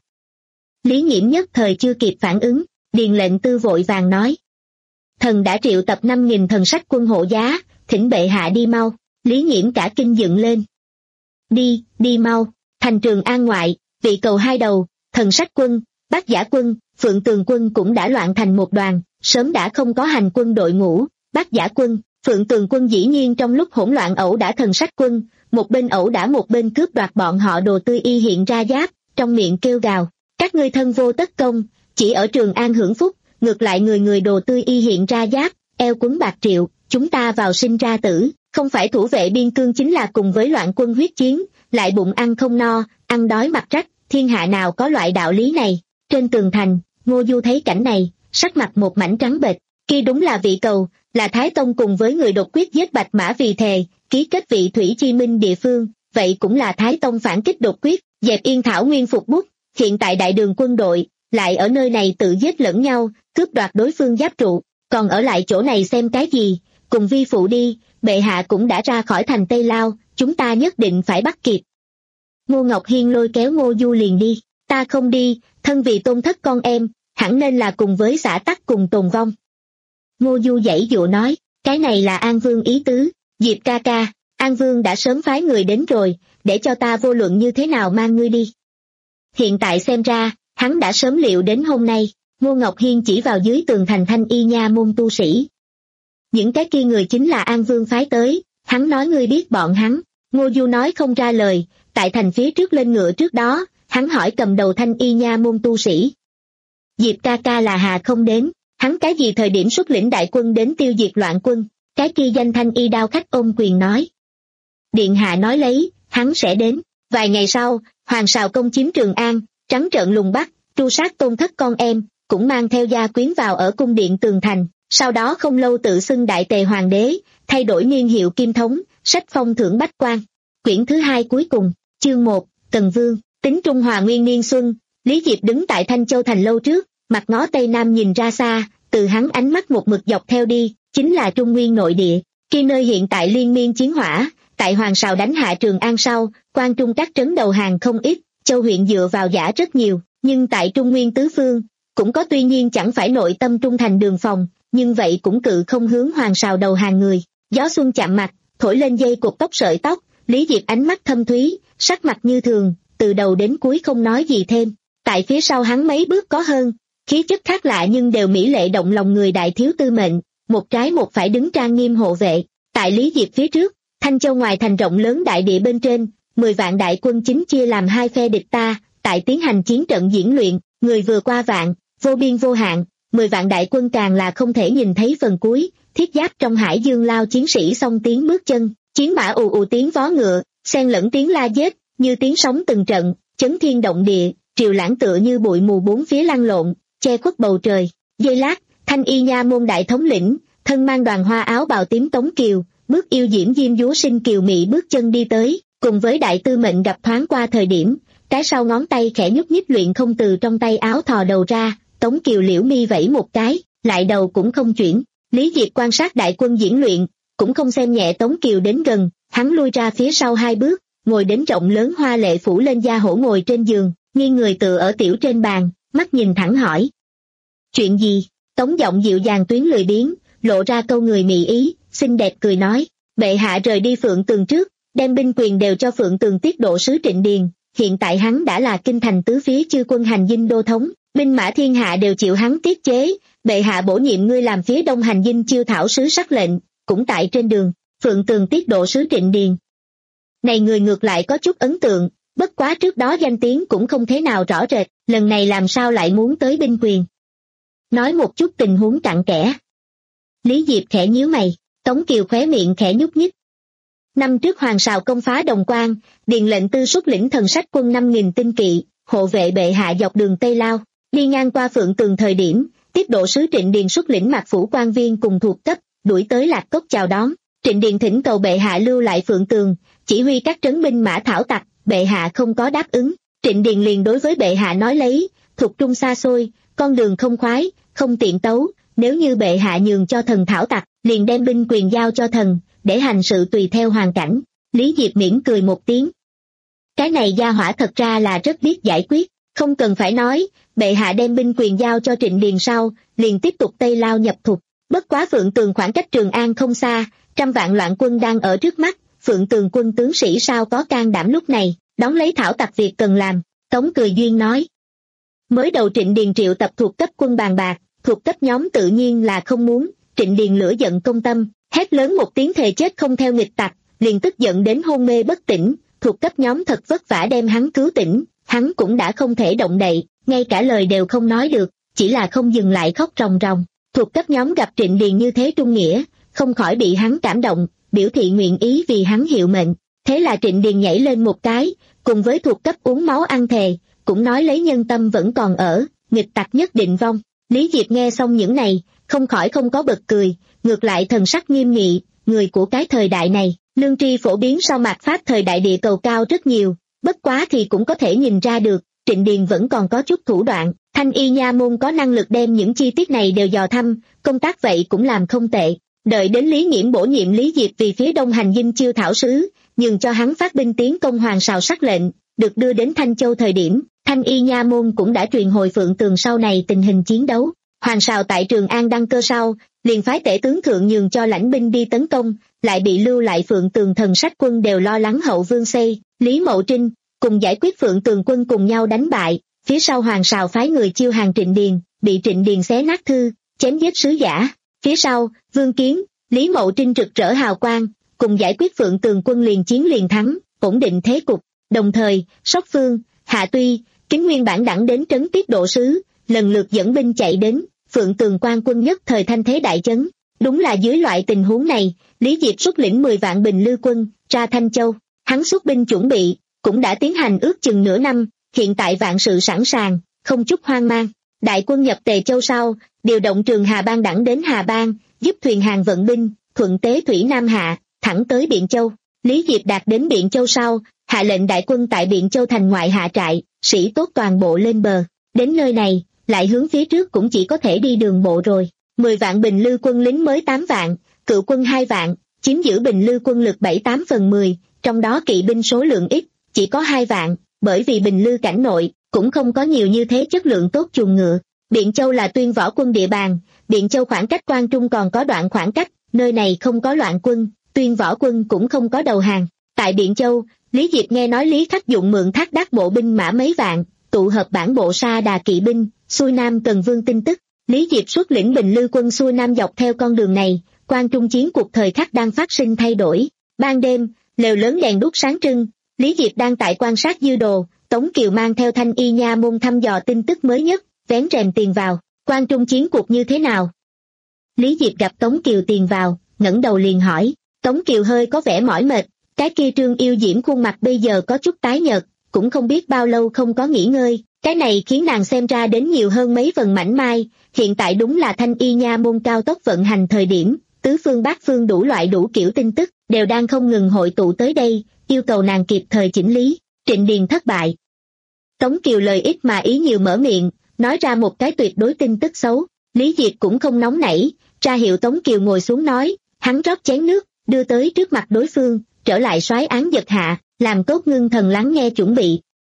Lý Nghiễm nhất thời chưa kịp phản ứng, Điền lệnh tư vội vàng nói. Thần đã triệu tập năm nghìn thần sách quân hộ giá, thỉnh bệ hạ đi mau. Lý Nghiễm cả kinh dựng lên. Đi, đi mau, thành Trường An ngoại, vị cầu hai đầu, thần sách quân, Bát Giả quân, Phượng Tường quân cũng đã loạn thành một đoàn, sớm đã không có hành quân đội ngũ, Bát Giả quân, Phượng Tường quân dĩ nhiên trong lúc hỗn loạn ẩu đả thần sách quân, một bên ẩu đả một bên cướp đoạt bọn họ đồ tươi y hiện ra giáp, trong miệng kêu gào, các ngươi thân vô tất công, chỉ ở Trường An hưởng phúc, ngược lại người người đồ tươi y hiện ra giáp, eo quấn bạc triệu, chúng ta vào sinh ra tử. Không phải thủ vệ biên cương chính là cùng với loạn quân huyết chiến, lại bụng ăn không no, ăn đói mặt rách, thiên hạ nào có loại đạo lý này. Trên tường thành, Ngô Du thấy cảnh này, sắc mặt một mảnh trắng bệch, kia đúng là vị cầu, là Thái Tông cùng với người đột quyết giết Bạch Mã vì thề, ký kết vị thủy chi minh địa phương, vậy cũng là Thái Tông phản kích đột quyết, dẹp Yên Thảo Nguyên phục bút, hiện tại đại đường quân đội, lại ở nơi này tự giết lẫn nhau, cướp đoạt đối phương giáp trụ, còn ở lại chỗ này xem cái gì, cùng vi phụ đi. Bệ hạ cũng đã ra khỏi thành Tây Lao, chúng ta nhất định phải bắt kịp. Ngô Ngọc Hiên lôi kéo Ngô Du liền đi, ta không đi, thân vì tôn thất con em, hẳn nên là cùng với xã tắc cùng tồn vong. Ngô Du giãy dụa nói, cái này là An Vương ý tứ, Diệp ca ca, An Vương đã sớm phái người đến rồi, để cho ta vô luận như thế nào mang ngươi đi. Hiện tại xem ra, hắn đã sớm liệu đến hôm nay, Ngô Ngọc Hiên chỉ vào dưới tường thành Thanh Y nha môn tu sĩ. Những cái kia người chính là An Vương phái tới, hắn nói ngươi biết bọn hắn, Ngô Du nói không ra lời, tại thành phía trước lên ngựa trước đó, hắn hỏi cầm đầu Thanh Y nha môn tu sĩ. Diệp ca ca là hà không đến, hắn cái gì thời điểm xuất lĩnh đại quân đến tiêu diệt loạn quân, cái kia danh Thanh Y đao khách ôm quyền nói. Điện hạ nói lấy, hắn sẽ đến, vài ngày sau, Hoàng Sào công chiếm Trường An, trắng trợn lùng bắt, tru sát tôn thất con em, cũng mang theo gia quyến vào ở cung điện tường thành. Sau đó không lâu tự xưng Đại Tề Hoàng đế, thay đổi niên hiệu Kim Thống, sách phong thưởng bách quan. Quyển thứ hai cuối cùng, chương một, Tần Vương, tính Trung Hòa Nguyên Niên Xuân, Lý Diệp đứng tại Thanh Châu thành lâu trước, mặt ngó Tây Nam nhìn ra xa, từ hắn ánh mắt một mực dọc theo đi, chính là Trung Nguyên nội địa, khi nơi hiện tại liên miên chiến hỏa, tại Hoàng Sào đánh hạ Trường An sau, quan trung các trấn đầu hàng không ít, châu huyện dựa vào giả rất nhiều, nhưng tại Trung Nguyên tứ phương, cũng có tuy nhiên chẳng phải nội tâm trung thành đường phòng, nhưng vậy cũng cự không hướng Hoàng Sào đầu hàng người. Gió xuân chạm mặt, thổi lên dây cột tóc sợi tóc, Lý Diệp ánh mắt thâm thúy, sắc mặt như thường, từ đầu đến cuối không nói gì thêm. Tại phía sau hắn mấy bước có hơn, khí chất khác lạ nhưng đều mỹ lệ động lòng người đại thiếu tư mệnh, một trái một phải đứng trang nghiêm hộ vệ. Tại Lý Diệp phía trước, Thanh Châu ngoài thành rộng lớn đại địa bên trên, mười vạn đại quân chính chia làm hai phe địch ta, tại tiến hành chiến trận diễn luyện, người vừa qua vạn, vô biên vô hạn, mười vạn đại quân càng là không thể nhìn thấy phần cuối, thiết giáp trong hải dương lao chiến sĩ song tiếng bước chân, chiến mã ù ù tiếng vó ngựa, xen lẫn tiếng la giết, như tiếng sóng từng trận, chấn thiên động địa, triều lãng tựa như bụi mù bốn phía lăn lộn, che khuất bầu trời. Giây lát, Thanh Y Nha môn đại thống lĩnh, thân mang đoàn hoa áo bào tím Tống Kiều, bước yêu diễm diêm dúa sinh kiều mị bước chân đi tới, cùng với đại tư mệnh gặp thoáng qua thời điểm, cái sau ngón tay khẽ nhúc nhích luyện không từ trong tay áo thò đầu ra, Tống Kiều liễu mi vẫy một cái, lại đầu cũng không chuyển. Lý Diệp quan sát đại quân diễn luyện, cũng không xem nhẹ Tống Kiều đến gần, hắn lui ra phía sau hai bước, ngồi đến rộng lớn hoa lệ phủ lên da hổ ngồi trên giường, nghiêng người tựa ở tiểu trên bàn, mắt nhìn thẳng hỏi. Chuyện gì? Tống giọng dịu dàng tuyến lười biếng, lộ ra câu người mị ý, xinh đẹp cười nói, bệ hạ rời đi Phượng Tường trước, đem binh quyền đều cho Phượng Tường tiết độ sứ Trịnh Điền, hiện tại hắn đã là kinh thành tứ phía chư quân hành dinh đô thống, binh mã thiên hạ đều chịu hắn tiết chế, bệ hạ bổ nhiệm ngươi làm phía đông hành dinh chiêu thảo sứ sắc lệnh, cũng tại trên đường. Phượng Tường tiết độ sứ Trịnh Điền này người ngược lại có chút ấn tượng, bất quá trước đó danh tiếng cũng không thế nào rõ rệt, lần này làm sao lại muốn tới binh quyền. Nói một chút tình huống cặn kẽ. Lý Diệp khẽ nhíu mày, Tống Kiều khóe miệng khẽ nhúc nhích. Năm trước Hoàng Sào công phá Đồng Quan, Điền lệnh tư xuất lĩnh thần sách quân năm nghìn tinh kỵ, hộ vệ bệ hạ dọc đường Tây Lao, đi ngang qua Phượng Tường thời điểm, tiết độ sứ Trịnh Điền xuất lĩnh mạc phủ quan viên cùng thuộc cấp, đuổi tới Lạc Cốc chào đón. Trịnh Điền thỉnh cầu bệ hạ lưu lại Phượng Tường, chỉ huy các trấn binh mã thảo tặc, bệ hạ không có đáp ứng. Trịnh Điền liền đối với bệ hạ nói lấy, thuộc trung xa xôi, con đường không khoái, không tiện tấu, nếu như bệ hạ nhường cho thần thảo tặc, liền đem binh quyền giao cho thần, để hành sự tùy theo hoàn cảnh. Lý Diệp mỉm cười một tiếng. Cái này gia hỏa thật ra là rất biết giải quyết, không cần phải nói, bệ hạ đem binh quyền giao cho Trịnh Điền sau, liền tiếp tục Tây Lao nhập thục. Bất quá Phượng Tường khoảng cách Trường An không xa, trăm vạn loạn quân đang ở trước mắt, Phượng Tường quân tướng sĩ sao có can đảm lúc này, đón lấy thảo tặc việc cần làm. Tống cười duyên nói. Mới đầu Trịnh Điền triệu tập thuộc cấp quân bàn bạc, thuộc cấp nhóm tự nhiên là không muốn, Trịnh Điền lửa giận công tâm, hét lớn một tiếng thề chết không theo nghịch tặc, liền tức giận đến hôn mê bất tỉnh, thuộc cấp nhóm thật vất vả đem hắn cứu tỉnh, hắn cũng đã không thể động đậy, ngay cả lời đều không nói được, chỉ là không dừng lại khóc ròng ròng. Thuộc cấp nhóm gặp Trịnh Điền như thế trung nghĩa, không khỏi bị hắn cảm động, biểu thị nguyện ý vì hắn hiệu mệnh. Thế là Trịnh Điền nhảy lên một cái, cùng với thuộc cấp uống máu ăn thề, cũng nói lấy nhân tâm vẫn còn ở, nghịch tặc nhất định vong. Lý Diệp nghe xong những này, không khỏi không có bật cười, ngược lại thần sắc nghiêm nghị, người của cái thời đại này, lương tri phổ biến sau mạt Pháp thời đại địa cầu cao rất nhiều, bất quá thì cũng có thể nhìn ra được, Trịnh Điền vẫn còn có chút thủ đoạn. Thanh Y Nha môn có năng lực đem những chi tiết này đều dò thăm, công tác vậy cũng làm không tệ. Đợi đến Lý Nghiễm bổ nhiệm Lý Diệp vì phía đông hành dinh chiêu thảo sứ, nhường cho hắn phát binh tiến công Hoàng Sào sắc lệnh, được đưa đến Thanh Châu thời điểm, Thanh Y Nha môn cũng đã truyền hồi Phượng Tường sau này tình hình chiến đấu. Hoàng Sào tại Trường An đăng cơ sau, liền phái tể tướng thượng nhường cho lãnh binh đi tấn công, lại bị lưu lại Phượng Tường thần sách quân đều lo lắng hậu vương xây, Lý Mậu Trinh, cùng giải quyết Phượng Tường quân cùng nhau đánh bại. Phía sau Hoàng Sào phái người chiêu hàng Trịnh Điền, bị Trịnh Điền xé nát thư, chém giết sứ giả. Phía sau, Vương Kiến, Lý Mậu Trinh rực rỡ hào quang, cùng giải quyết Phượng Tường quân liền chiến liền thắng, ổn định thế cục. Đồng thời, Sóc Phương, Hạ Tuy, Kính Nguyên bản đẳng đến trấn tiết độ sứ, lần lượt dẫn binh chạy đến, Phượng Tường quan quân nhất thời thanh thế đại chấn. Đúng là dưới loại tình huống này, Lý Diệp xuất lĩnh mười vạn bình lư quân, ra Thanh Châu. Hắn xuất binh chuẩn bị, cũng đã tiến hành ước chừng nửa năm. Hiện tại vạn sự sẵn sàng, không chút hoang mang. Đại quân nhập Tề Châu sau, điều động Trường Hà Bang đẳng đến Hà Bang, giúp thuyền hàng vận binh, thuận tế thủy Nam Hạ, thẳng tới Biện Châu. Lý Diệp đạt đến Biện Châu sau, hạ lệnh đại quân tại Biện Châu thành ngoại hạ trại, sĩ tốt toàn bộ lên bờ. Đến nơi này, lại hướng phía trước cũng chỉ có thể đi đường bộ rồi. Mười vạn bình lư quân lính mới tám vạn, cựu quân hai vạn, chiếm giữ bình lư quân lực bảy tám phần mười, trong đó kỵ binh số lượng ít, chỉ có hai vạn. Bởi vì bình lư cảnh nội, cũng không có nhiều như thế chất lượng tốt chuồng ngựa. Biện Châu là tuyên võ quân địa bàn, Biện Châu khoảng cách Quan Trung còn có đoạn khoảng cách, nơi này không có loạn quân, tuyên võ quân cũng không có đầu hàng. Tại Biện Châu, Lý Diệp nghe nói Lý Khắc Dụng mượn thác đác bộ binh mã mấy vạn, tụ hợp bản bộ Sa Đà kỵ binh, xuôi Nam Cần Vương tin tức, Lý Diệp xuất lĩnh Bình Lư quân xuôi nam dọc theo con đường này, Quan Trung chiến cuộc thời khắc đang phát sinh thay đổi. Ban đêm, lều lớn đèn đuốc sáng trưng, Lý Diệp đang tại quan sát dư đồ, Tống Kiều mang theo Thanh Y nha môn thăm dò tin tức mới nhất, vén rèm tiền vào. Quan Trung chiến cuộc như thế nào? Lý Diệp gặp Tống Kiều tiền vào, ngẩng đầu liền hỏi. Tống Kiều hơi có vẻ mỏi mệt, cái kia Trương Yêu Diễm khuôn mặt bây giờ có chút tái nhợt, cũng không biết bao lâu không có nghỉ ngơi, cái này khiến nàng xem ra đến nhiều hơn mấy phần mảnh mai. Hiện tại đúng là Thanh Y nha môn cao tốc vận hành thời điểm, tứ phương bát phương đủ loại đủ kiểu tin tức, đều đang không ngừng hội tụ tới đây, yêu cầu nàng kịp thời chỉnh lý. Trịnh Điền thất bại. Tống Kiều lời ít mà ý nhiều mở miệng, nói ra một cái tuyệt đối tin tức xấu. Lý Diệp cũng không nóng nảy, ra hiệu Tống Kiều ngồi xuống nói, hắn rót chén nước, đưa tới trước mặt đối phương, trở lại soái án giật hạ, làm tốt ngưng thần lắng nghe chuẩn bị.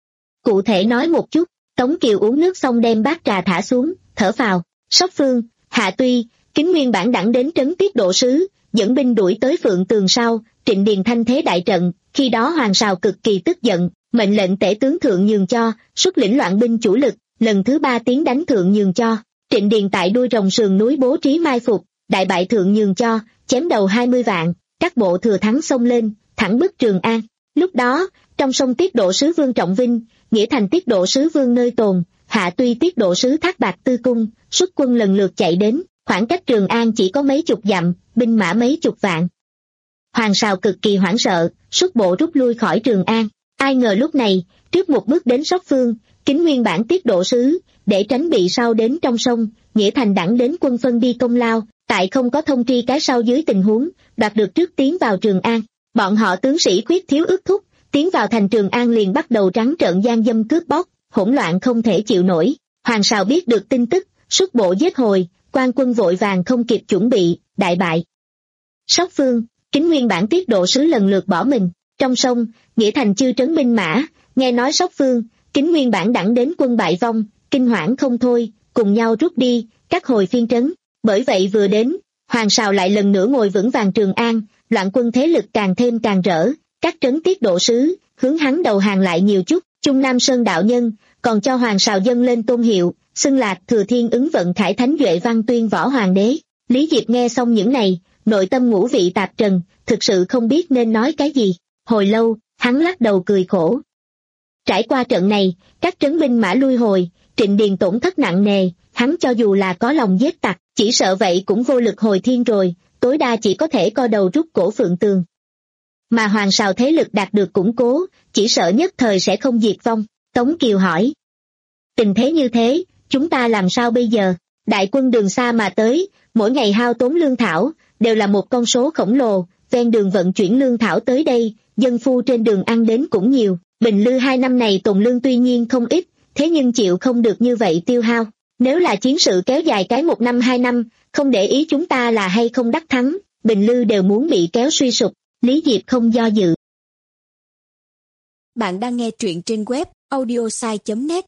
Cụ thể nói một chút. Tống Kiều uống nước xong đem bát trà thả xuống, thở phào. Sóc Phương, Hạ Tuy, Kính Nguyên bản đẳng đến trấn tiết độ sứ, dẫn binh đuổi tới Phượng Tường sau, Trịnh Điền thanh thế đại trận, khi đó Hoàng Sào cực kỳ tức giận, mệnh lệnh tể tướng Thượng Nhường Cho, xuất lĩnh loạn binh chủ lực, lần thứ ba tiến đánh Thượng Nhường Cho. Trịnh Điền tại đuôi rồng sườn núi bố trí mai phục, đại bại Thượng Nhường Cho, chém đầu hai mươi vạn, các bộ thừa thắng xông lên, thẳng bức Trường An. Lúc đó, trong sông tiết độ sứ Vương Trọng Vinh, Nghĩa Thành tiết độ sứ Vương Nơi Tồn, Hạ Tuy tiết độ sứ Thác Bạc Tư Cung, xuất quân lần lượt chạy đến, khoảng cách Trường An chỉ có mấy chục dặm, binh mã mấy chục vạn. Hoàng Sào cực kỳ hoảng sợ, xuất bộ rút lui khỏi Trường An. Ai ngờ lúc này, trước một bước đến Sóc Phương, Kính Nguyên bản tiết độ sứ, để tránh bị sau đến trong sông, Nghĩa Thành đẳng đến quân phân đi công lao, tại không có thông tri cái sau dưới tình huống, đoạt được trước tiến vào Trường An. Bọn họ tướng sĩ khuyết thiếu ước thúc, tiến vào thành Trường An liền bắt đầu trắng trợn gian dâm cướp bóc, hỗn loạn không thể chịu nổi. Hoàng Sào biết được tin tức, xuất bộ giết hồi, quan quân vội vàng không kịp chuẩn bị, đại bại. Sóc Phương, Kính Nguyên bản tiết độ sứ lần lượt bỏ mình. Trong sông, Nghĩa Thành chư trấn binh mã, nghe nói Sóc Phương, Kính Nguyên bản đẳng đến quân bại vong, kinh hoảng không thôi, cùng nhau rút đi, các hồi phiên trấn. Bởi vậy vừa đến, Hoàng Sào lại lần nữa ngồi vững vàng Trường An, loạn quân thế lực càng thêm càng rỡ, các trấn tiết độ sứ, hướng hắn đầu hàng lại nhiều chút. Trung Nam Sơn đạo nhân, còn cho Hoàng Sào dâng lên tôn hiệu, xưng là Thừa Thiên ứng vận Khải Thánh Duệ Văn Tuyên Võ Hoàng đế. Lý Diệp nghe xong những này, nội tâm ngũ vị tạp trần, thực sự không biết nên nói cái gì. Hồi lâu, hắn lắc đầu cười khổ. Trải qua trận này, các trấn binh mã lui hồi, Trịnh Điền tổn thất nặng nề, hắn cho dù là có lòng giết tặc, chỉ sợ vậy cũng vô lực hồi thiên rồi, tối đa chỉ có thể co đầu rút cổ Phượng Tường. Mà Hoàng Sào thế lực đạt được củng cố, chỉ sợ nhất thời sẽ không diệt vong. Tống Kiều hỏi. Tình thế như thế, chúng ta làm sao bây giờ? Đại quân đường xa mà tới, mỗi ngày hao tốn lương thảo, đều là một con số khổng lồ, ven đường vận chuyển lương thảo tới đây, dân phu trên đường ăn đến cũng nhiều. Bình Lư hai năm này tồn lương tuy nhiên không ít, thế nhưng chịu không được như vậy tiêu hao. Nếu là chiến sự kéo dài cái một năm hai năm, không để ý chúng ta là hay không đắc thắng, Bình Lư đều muốn bị kéo suy sụp. Lý Diệp không do dự. Bạn đang nghe truyện trên web audiosai chấm net.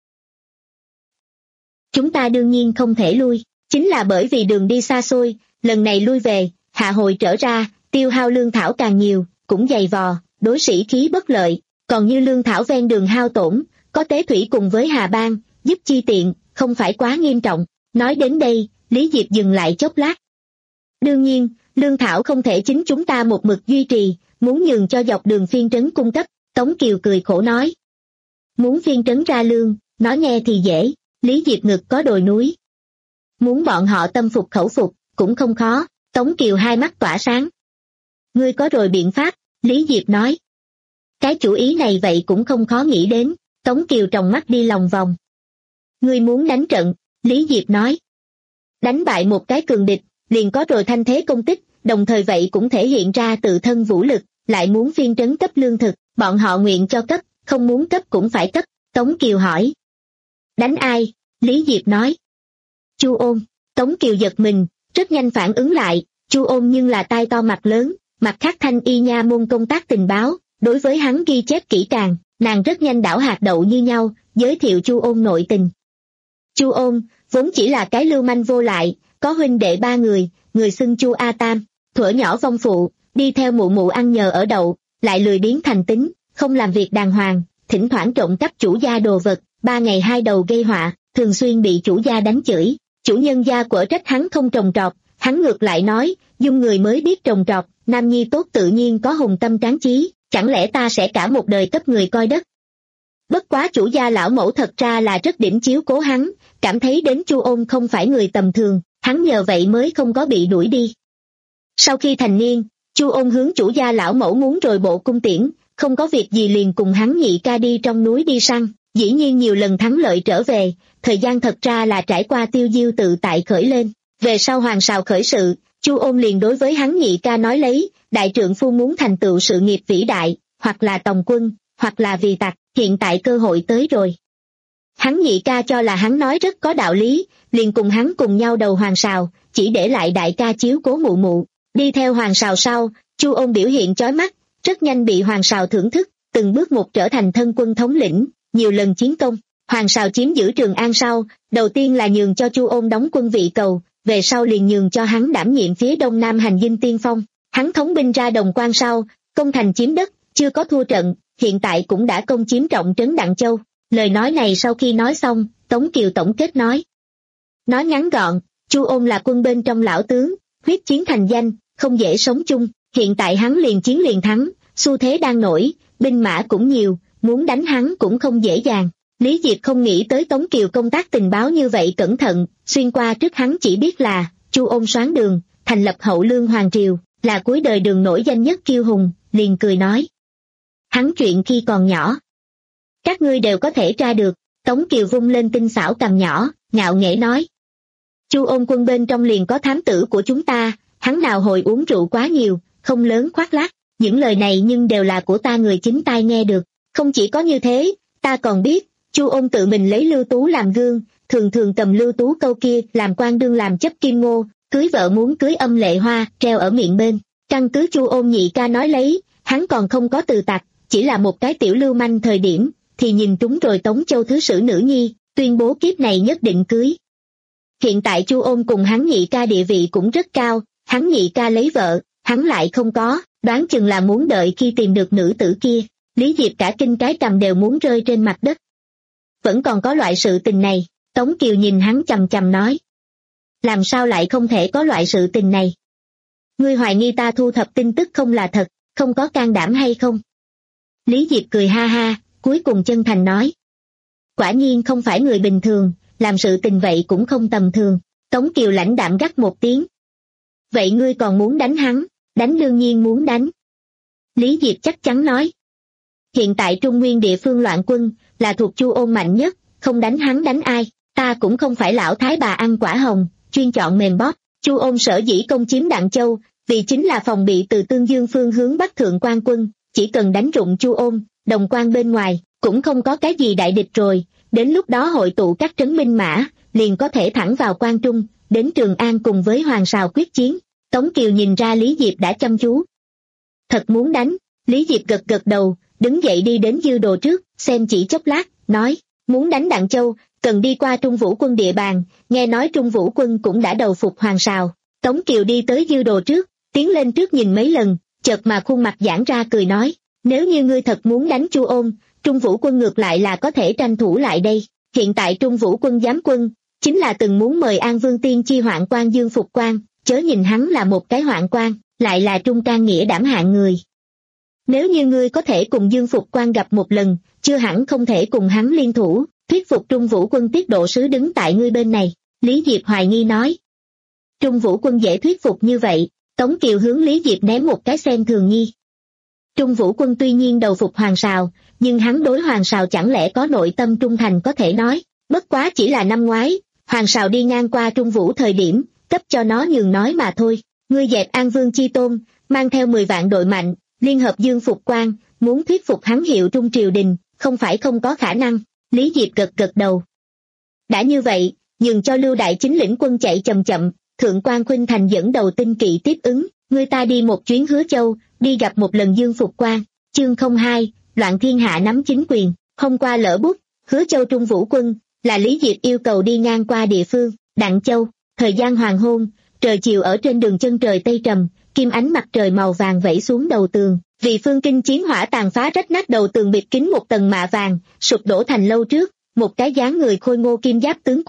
Chúng ta đương nhiên không thể lui, chính là bởi vì đường đi xa xôi, lần này lui về, hạ hồi trở ra, tiêu hao lương thảo càng nhiều, cũng dày vò, đối sĩ khí bất lợi, còn như lương thảo ven đường hao tổn, có Tế Thủy cùng với Hà Bang, giúp chi tiện, không phải quá nghiêm trọng. Nói đến đây, Lý Diệp dừng lại chốc lát. Đương nhiên, lương thảo không thể chính chúng ta một mực duy trì, muốn nhường cho dọc đường phiên trấn cung cấp. Tống Kiều cười khổ nói. Muốn phiên trấn ra lương, nói nghe thì dễ, Lý Diệp ngực có đồi núi. Muốn bọn họ tâm phục khẩu phục, cũng không khó. Tống Kiều hai mắt tỏa sáng. Ngươi có rồi biện pháp, Lý Diệp nói. Cái chủ ý này vậy cũng không khó nghĩ đến. Tống Kiều tròng mắt đi lòng vòng. Ngươi muốn đánh trận, Lý Diệp nói. Đánh bại một cái cường địch, liền có rồi thanh thế công tích, đồng thời vậy cũng thể hiện ra tự thân vũ lực, lại muốn phiên trấn cấp lương thực, bọn họ nguyện cho cấp, không muốn cấp cũng phải cấp. Tống Kiều hỏi. Đánh ai? Lý Diệp nói. Chu Ôn. Tống Kiều giật mình, rất nhanh phản ứng lại, Chu Ôn nhưng là tai to mặt lớn, mặt khác Thanh Y nha môn công tác tình báo, đối với hắn ghi chép kỹ càng, nàng rất nhanh đảo hạt đậu như nhau, giới thiệu Chu Ôn nội tình. Chu Ôn, vốn chỉ là cái lưu manh vô lại, có huynh đệ ba người, người xưng Chu A Tam, thuở nhỏ vong phụ, đi theo mụ mụ ăn nhờ ở đậu, lại lười biếng thành tính, không làm việc đàng hoàng, thỉnh thoảng trộm cắp chủ gia đồ vật, ba ngày hai đầu gây họa, thường xuyên bị chủ gia đánh chửi. chủ nhân gia quở trách hắn không trồng trọt, hắn ngược lại nói, dung người mới biết trồng trọt, nam nhi tốt tự nhiên có hùng tâm tráng chí, chẳng lẽ ta sẽ cả một đời cấp người coi đất. Bất quá chủ gia lão mẫu thật ra là rất đỉnh chiếu cố hắn, cảm thấy đến Chu Ôn không phải người tầm thường, hắn nhờ vậy mới không có bị đuổi đi. Sau khi thành niên, Chu Ôn hướng chủ gia lão mẫu muốn rồi bộ cung tiễn, không có việc gì liền cùng hắn nhị ca đi trong núi đi săn, dĩ nhiên nhiều lần thắng lợi trở về, thời gian thật ra là trải qua tiêu diêu tự tại khởi lên. Về sau Hoàng Sào khởi sự, Chu Ôn liền đối với hắn nhị ca nói lấy, đại trượng phu muốn thành tựu sự nghiệp vĩ đại, hoặc là tòng quân, hoặc là vì tặc, hiện tại cơ hội tới rồi. Hắn nhị ca cho là hắn nói rất có đạo lý, liền cùng hắn cùng nhau đầu Hoàng Sào, chỉ để lại đại ca chiếu cố mụ mụ. Đi theo Hoàng Sào sau, Chu Ôn biểu hiện chói mắt, rất nhanh bị Hoàng Sào thưởng thức, từng bước một trở thành thân quân thống lĩnh, nhiều lần chiến công. Hoàng Sào chiếm giữ Trường An sau, đầu tiên là nhường cho Chu Ôn đóng quân Vị Cầu, về sau liền nhường cho hắn đảm nhiệm phía đông nam hành dinh tiên phong. Hắn thống binh ra Đồng Quan sau, công thành chiếm đất, chưa có thua trận, hiện tại cũng đã công chiếm trọng trấn Đặng Châu. Lời nói này sau khi nói xong, Tống Kiều tổng kết nói. Nói ngắn gọn, Chu Ôn là quân bên trong lão tướng, huyết chiến thành danh, không dễ sống chung, hiện tại hắn liền chiến liền thắng, xu thế đang nổi, binh mã cũng nhiều, muốn đánh hắn cũng không dễ dàng. Lý Diệp không nghĩ tới Tống Kiều công tác tình báo như vậy cẩn thận, xuyên qua trước hắn chỉ biết là, Chu Ôn soán đường, thành lập hậu lương hoàng triều, là cuối đời đường nổi danh nhất kiêu hùng, liền cười nói. Hắn chuyện khi còn nhỏ. Các ngươi đều có thể tra được, Tống Kiều vung lên tinh xảo cằm nhỏ, ngạo nghễ nói. Chu Ôn quân bên trong liền có thám tử của chúng ta, hắn nào hồi uống rượu quá nhiều, không lớn khoác lác, những lời này nhưng đều là của ta người chính tai nghe được, không chỉ có như thế, ta còn biết, Chu Ôn tự mình lấy Lưu Tú làm gương, thường thường cầm Lưu Tú câu kia làm quan đương làm chấp kim ngô, cưới vợ muốn cưới âm lệ hoa, treo ở miệng bên, căn cứ Chu Ôn nhị ca nói lấy, hắn còn không có từ tặc, chỉ là một cái tiểu lưu manh thời điểm, thì nhìn trúng rồi Tống Châu thứ sử nữ nhi, tuyên bố kiếp này nhất định cưới. Hiện tại Chu Ôn cùng hắn nhị ca địa vị cũng rất cao, hắn nhị ca lấy vợ, hắn lại không có, đoán chừng là muốn đợi khi tìm được nữ tử kia. Lý Diệp cả kinh cái cằm đều muốn rơi trên mặt đất. Vẫn còn có loại sự tình này, Tống Kiều nhìn hắn chằm chằm nói. Làm sao lại không thể có loại sự tình này? Ngươi hoài nghi ta thu thập tin tức không là thật, không có can đảm hay không? Lý Diệp cười ha ha, cuối cùng chân thành nói. Quả nhiên không phải người bình thường, làm sự tình vậy cũng không tầm thường. Tống Kiều lãnh đạm gắt một tiếng. Vậy ngươi còn muốn đánh hắn? Đánh đương nhiên muốn đánh. Lý Diệp chắc chắn nói. Hiện tại Trung Nguyên địa phương loạn quân, là thuộc Chu Ôn mạnh nhất, không đánh hắn đánh ai, ta cũng không phải lão thái bà ăn quả hồng, chuyên chọn mềm bóp. Chu Ôn sở dĩ công chiếm Đặng Châu, vì chính là phòng bị từ Tương Dương phương hướng Bắc thượng quan quân, chỉ cần đánh rụng Chu Ôn, Đồng Quan bên ngoài, cũng không có cái gì đại địch rồi, đến lúc đó hội tụ các trấn binh mã, liền có thể thẳng vào Quan Trung, đến Trường An cùng với Hoàng Sào quyết chiến. Tống Kiều nhìn ra Lý Diệp đã chăm chú. Thật muốn đánh, Lý Diệp gật gật đầu, đứng dậy đi đến dư đồ trước, xem chỉ chốc lát, nói, muốn đánh Đặng Châu, cần đi qua Trung Vũ quân địa bàn, nghe nói Trung Vũ quân cũng đã đầu phục Hoàng Sào. Tống Kiều đi tới dư đồ trước, tiến lên trước nhìn mấy lần, chợt mà khuôn mặt giãn ra cười nói, nếu như ngươi thật muốn đánh Chu Ôn, Trung Vũ quân ngược lại là có thể tranh thủ lại đây. Hiện tại Trung Vũ quân giám quân, chính là từng muốn mời An Vương Tiên chi hoạn quan Dương Phục Quan, chớ nhìn hắn là một cái hoạn quan, lại là trung can nghĩa đảm hạng người. Nếu như ngươi có thể cùng Dương Phục Quan gặp một lần, chưa hẳn không thể cùng hắn liên thủ, thuyết phục Trung Vũ quân tiết độ sứ đứng tại ngươi bên này. Lý Diệp hoài nghi nói. Trung Vũ quân dễ thuyết phục như vậy, Tống Kiều hướng Lý Diệp ném một cái xem thường nghi. Trung Vũ quân tuy nhiên đầu phục Hoàng Sào, nhưng hắn đối Hoàng Sào chẳng lẽ có nội tâm trung thành có thể nói, bất quá chỉ là năm ngoái, Hoàng Sào đi ngang qua Trung Vũ thời điểm, cấp cho nó nhường nói mà thôi. Ngươi dẹp An Vương chi tôn, mang theo mười vạn đội mạnh, liên hợp Dương Phục Quan, muốn thuyết phục hắn hiệu Trung triều đình, không phải không có khả năng. Lý Diệp gật gật đầu. Đã như vậy, nhường cho Lưu Đại Chính lĩnh quân chạy chậm chậm, Thượng quan Khuynh Thành dẫn đầu tinh kỵ tiếp ứng, người ta đi một chuyến Hứa Châu, đi gặp một lần Dương Phục Quan. Chương không hai, loạn thiên hạ nắm chính quyền. Hôm qua lỡ bút, Hứa Châu Trung Vũ quân, là Lý Diệp yêu cầu đi ngang qua địa phương, Đặng Châu. Thời gian hoàng hôn, trời chiều ở trên đường chân trời tây trầm, kim ánh mặt trời màu vàng vẩy xuống đầu tường, vì phương kinh chiến hỏa tàn phá rách nát đầu tường bịt kín một tầng mạ vàng, sụp đổ thành lâu trước, một cái dáng người khôi ngô kim giáp tướng quân,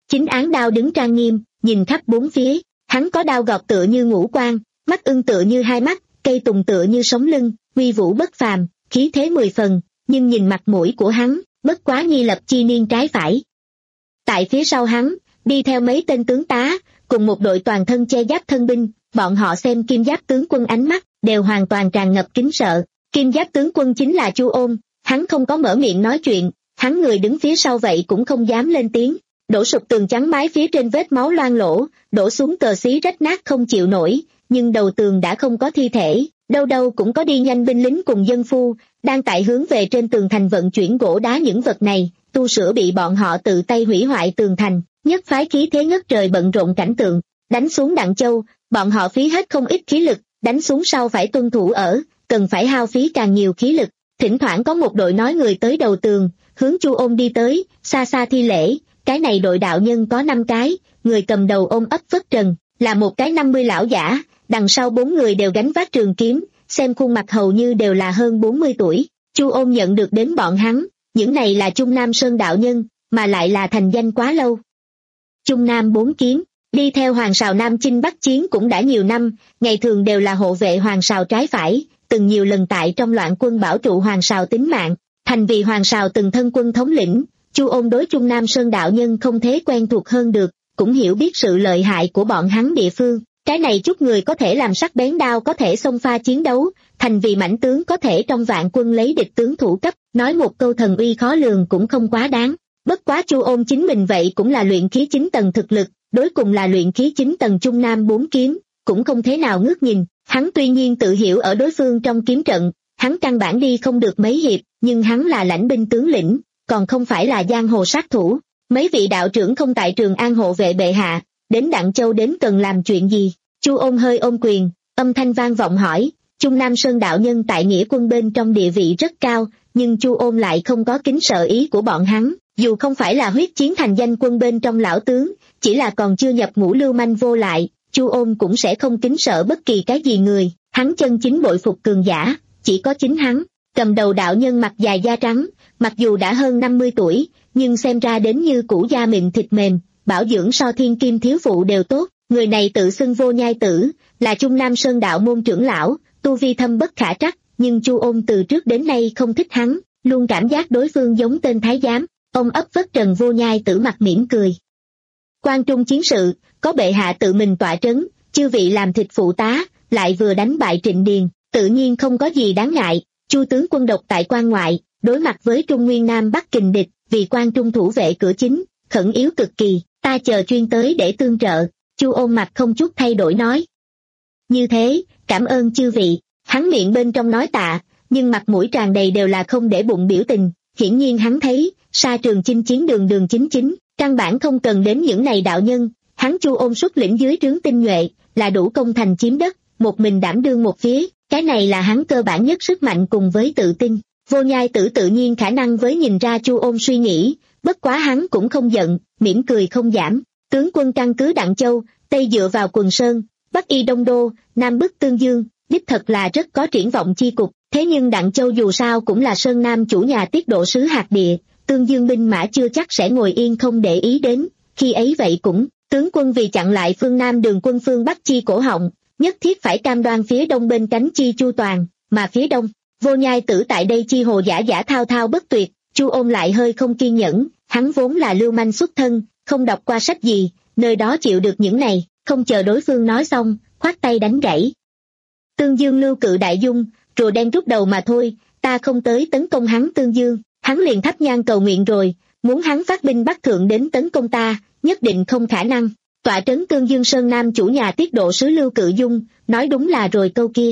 Chính án đao đứng trang nghiêm, nhìn khắp bốn phía, hắn có đao gọt tựa như ngũ quan, mắt ưng tựa như hai mắt, cây tùng tựa như sống lưng, uy vũ bất phàm, khí thế mười phần, nhưng nhìn mặt mũi của hắn, bất quá nghi lập chi niên trái phải. Tại phía sau hắn, đi theo mấy tên tướng tá, cùng một đội toàn thân che giáp thân binh, bọn họ xem kim giáp tướng quân ánh mắt, đều hoàn toàn tràn ngập kính sợ. Kim giáp tướng quân chính là Chu Ôn, hắn không có mở miệng nói chuyện, hắn người đứng phía sau vậy cũng không dám lên tiếng. Đổ sụp tường trắng mái phía trên vết máu loang lỗ, đổ xuống cờ xí rách nát không chịu nổi, nhưng đầu tường đã không có thi thể, đâu đâu cũng có đi nhanh binh lính cùng dân phu, đang tại hướng về trên tường thành vận chuyển gỗ đá những vật này, tu sửa bị bọn họ tự tay hủy hoại tường thành, nhất phái khí thế ngất trời bận rộn cảnh tượng. Đánh xuống Đặng Châu, bọn họ phí hết không ít khí lực, đánh xuống sau phải tuân thủ ở, cần phải hao phí càng nhiều khí lực. Thỉnh thoảng có một đội nói người tới đầu tường, hướng Chu Ôn đi tới, xa xa thi lễ. Cái này đội đạo nhân có năm cái, người cầm đầu ôm ấp vất trần, là một cái năm mươi lão giả, đằng sau bốn người đều gánh vác trường kiếm, xem khuôn mặt hầu như đều là hơn bốn mươi tuổi. Chu Ôn nhận được đến bọn hắn, những này là Trung Nam Sơn đạo nhân, mà lại là thành danh quá lâu. Trung Nam bốn kiếm, đi theo Hoàng Sào Nam chinh Bắc chiến cũng đã nhiều năm, ngày thường đều là hộ vệ Hoàng Sào trái phải, từng nhiều lần tại trong loạn quân bảo trụ Hoàng Sào tính mạng, thành vì Hoàng Sào từng thân quân thống lĩnh. Chu Ôn đối Trung Nam Sơn đạo nhân không thế quen thuộc hơn được, cũng hiểu biết sự lợi hại của bọn hắn địa phương. Cái này chút người có thể làm sắc bén đao, có thể xông pha chiến đấu, thành vì mãnh tướng có thể trong vạn quân lấy địch tướng thủ cấp, nói một câu thần uy khó lường cũng không quá đáng. Bất quá Chu Ôn chính mình vậy cũng là luyện khí chín tầng thực lực, đối cùng là luyện khí chín tầng Trung Nam bốn kiếm, cũng không thế nào ngước nhìn. Hắn tuy nhiên tự hiểu ở đối phương trong kiếm trận, hắn căn bản đi không được mấy hiệp, nhưng hắn là lãnh binh tướng lĩnh, còn không phải là giang hồ sát thủ. Mấy vị đạo trưởng không tại Trường An hộ vệ bệ hạ, đến Đặng Châu đến cần làm chuyện gì? Chu Ôn hơi ôm quyền, âm thanh vang vọng hỏi. Trung Nam Sơn đạo nhân tại nghĩa quân bên trong địa vị rất cao, nhưng Chu Ôn lại không có kính sợ ý của bọn hắn, dù không phải là huyết chiến thành danh quân bên trong lão tướng, chỉ là còn chưa nhập ngũ lưu manh vô lại, Chu Ôn cũng sẽ không kính sợ bất kỳ cái gì người. Hắn chân chính bội phục cường giả, chỉ có chính hắn. Cầm đầu đạo nhân mặt dài da trắng, mặc dù đã hơn năm mươi tuổi, nhưng xem ra đến như cũ da mịn thịt mềm, bảo dưỡng so thiên kim thiếu phụ đều tốt. Người này tự xưng Vô Nhai Tử, là Trung Nam Sơn đạo môn trưởng lão, tu vi thâm bất khả trắc, nhưng Chu Ôn từ trước đến nay không thích hắn, luôn cảm giác đối phương giống tên thái giám. Ông ấp vất trần Vô Nhai Tử mặt mỉm cười. Quan trung chiến sự, có bệ hạ tự mình tọa trấn, chư vị làm thịt phụ tá, lại vừa đánh bại Trịnh Điền, tự nhiên không có gì đáng ngại. Chu tướng quân độc tại quan ngoại, đối mặt với Trung Nguyên Nam Bắc kình địch, vì quan trung thủ vệ cửa chính, khẩn yếu cực kỳ, ta chờ chuyên tới để tương trợ. Chu Ôn mặt không chút thay đổi nói. Như thế, cảm ơn chư vị. Hắn miệng bên trong nói tạ, nhưng mặt mũi tràn đầy đều là không để bụng biểu tình. Hiển nhiên hắn thấy, sa trường chinh chiến đường đường chính chính, căn bản không cần đến những này đạo nhân. Hắn Chu Ôn xuất lĩnh dưới trướng tinh nhuệ, là đủ công thành chiếm đất, một mình đảm đương một phía. Cái này là hắn cơ bản nhất sức mạnh cùng với tự tin. Vô Nhai Tử tự nhiên khả năng với nhìn ra Chu Ôn suy nghĩ, bất quá hắn cũng không giận, mỉm cười không giảm. Tướng quân căn cứ Đặng Châu, Tây dựa vào Quần Sơn, Bắc y Đông Đô, Nam bức Tương Dương, đích thật là rất có triển vọng chi cục. Thế nhưng Đặng Châu dù sao cũng là Sơn Nam chủ nhà tiết độ sứ hạt địa, Tương Dương binh mã chưa chắc sẽ ngồi yên không để ý đến. Khi ấy vậy cũng, tướng quân vì chặn lại phương Nam đường quân phương Bắc chi cổ họng, nhất thiết phải cam đoan phía đông bên cánh chi chu toàn, mà phía đông, Vô Nhai Tử tại đây chi hồ giả giả thao thao bất tuyệt. Chu Ôn lại hơi không kiên nhẫn, hắn vốn là lưu manh xuất thân, không đọc qua sách gì, nơi đó chịu được những này, không chờ đối phương nói xong, khoát tay đánh gãy. Tương Dương lưu cự đại dung, rùa đen rút đầu mà thôi, ta không tới tấn công hắn Tương Dương, hắn liền thắp nhang cầu nguyện rồi, muốn hắn phát binh bắc thượng đến tấn công ta, nhất định không khả năng. Tọa trấn Tương Dương Sơn Nam chủ nhà tiết độ sứ Lưu Cự Dung, nói đúng là rồi câu kia.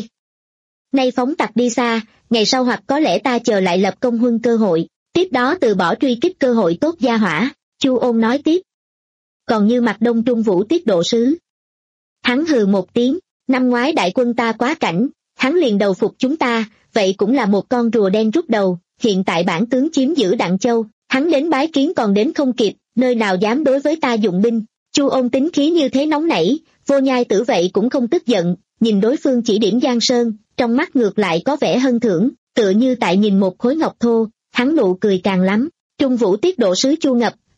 Nay phóng tặc đi xa, ngày sau hoặc có lẽ ta chờ lại lập công huân cơ hội, tiếp đó từ bỏ truy kích cơ hội tốt gia hỏa. Chu Ôn nói tiếp. Còn như mặt Đông Trung Vũ tiết độ sứ, hắn hừ một tiếng, năm ngoái đại quân ta quá cảnh, hắn liền đầu phục chúng ta, vậy cũng là một con rùa đen rút đầu. Hiện tại bản tướng chiếm giữ Đặng Châu, hắn đến bái kiến còn đến không kịp, nơi nào dám đối với ta dụng binh. Chu Ôn tính khí như thế nóng nảy, Vô Nhai Tử vậy cũng không tức giận, nhìn đối phương chỉ điểm Giang Sơn, trong mắt ngược lại có vẻ hân thưởng, tựa như tại nhìn một khối ngọc thô. Hắn nụ cười càng lắm. Trung Vũ tiết độ sứ Chu Ngập,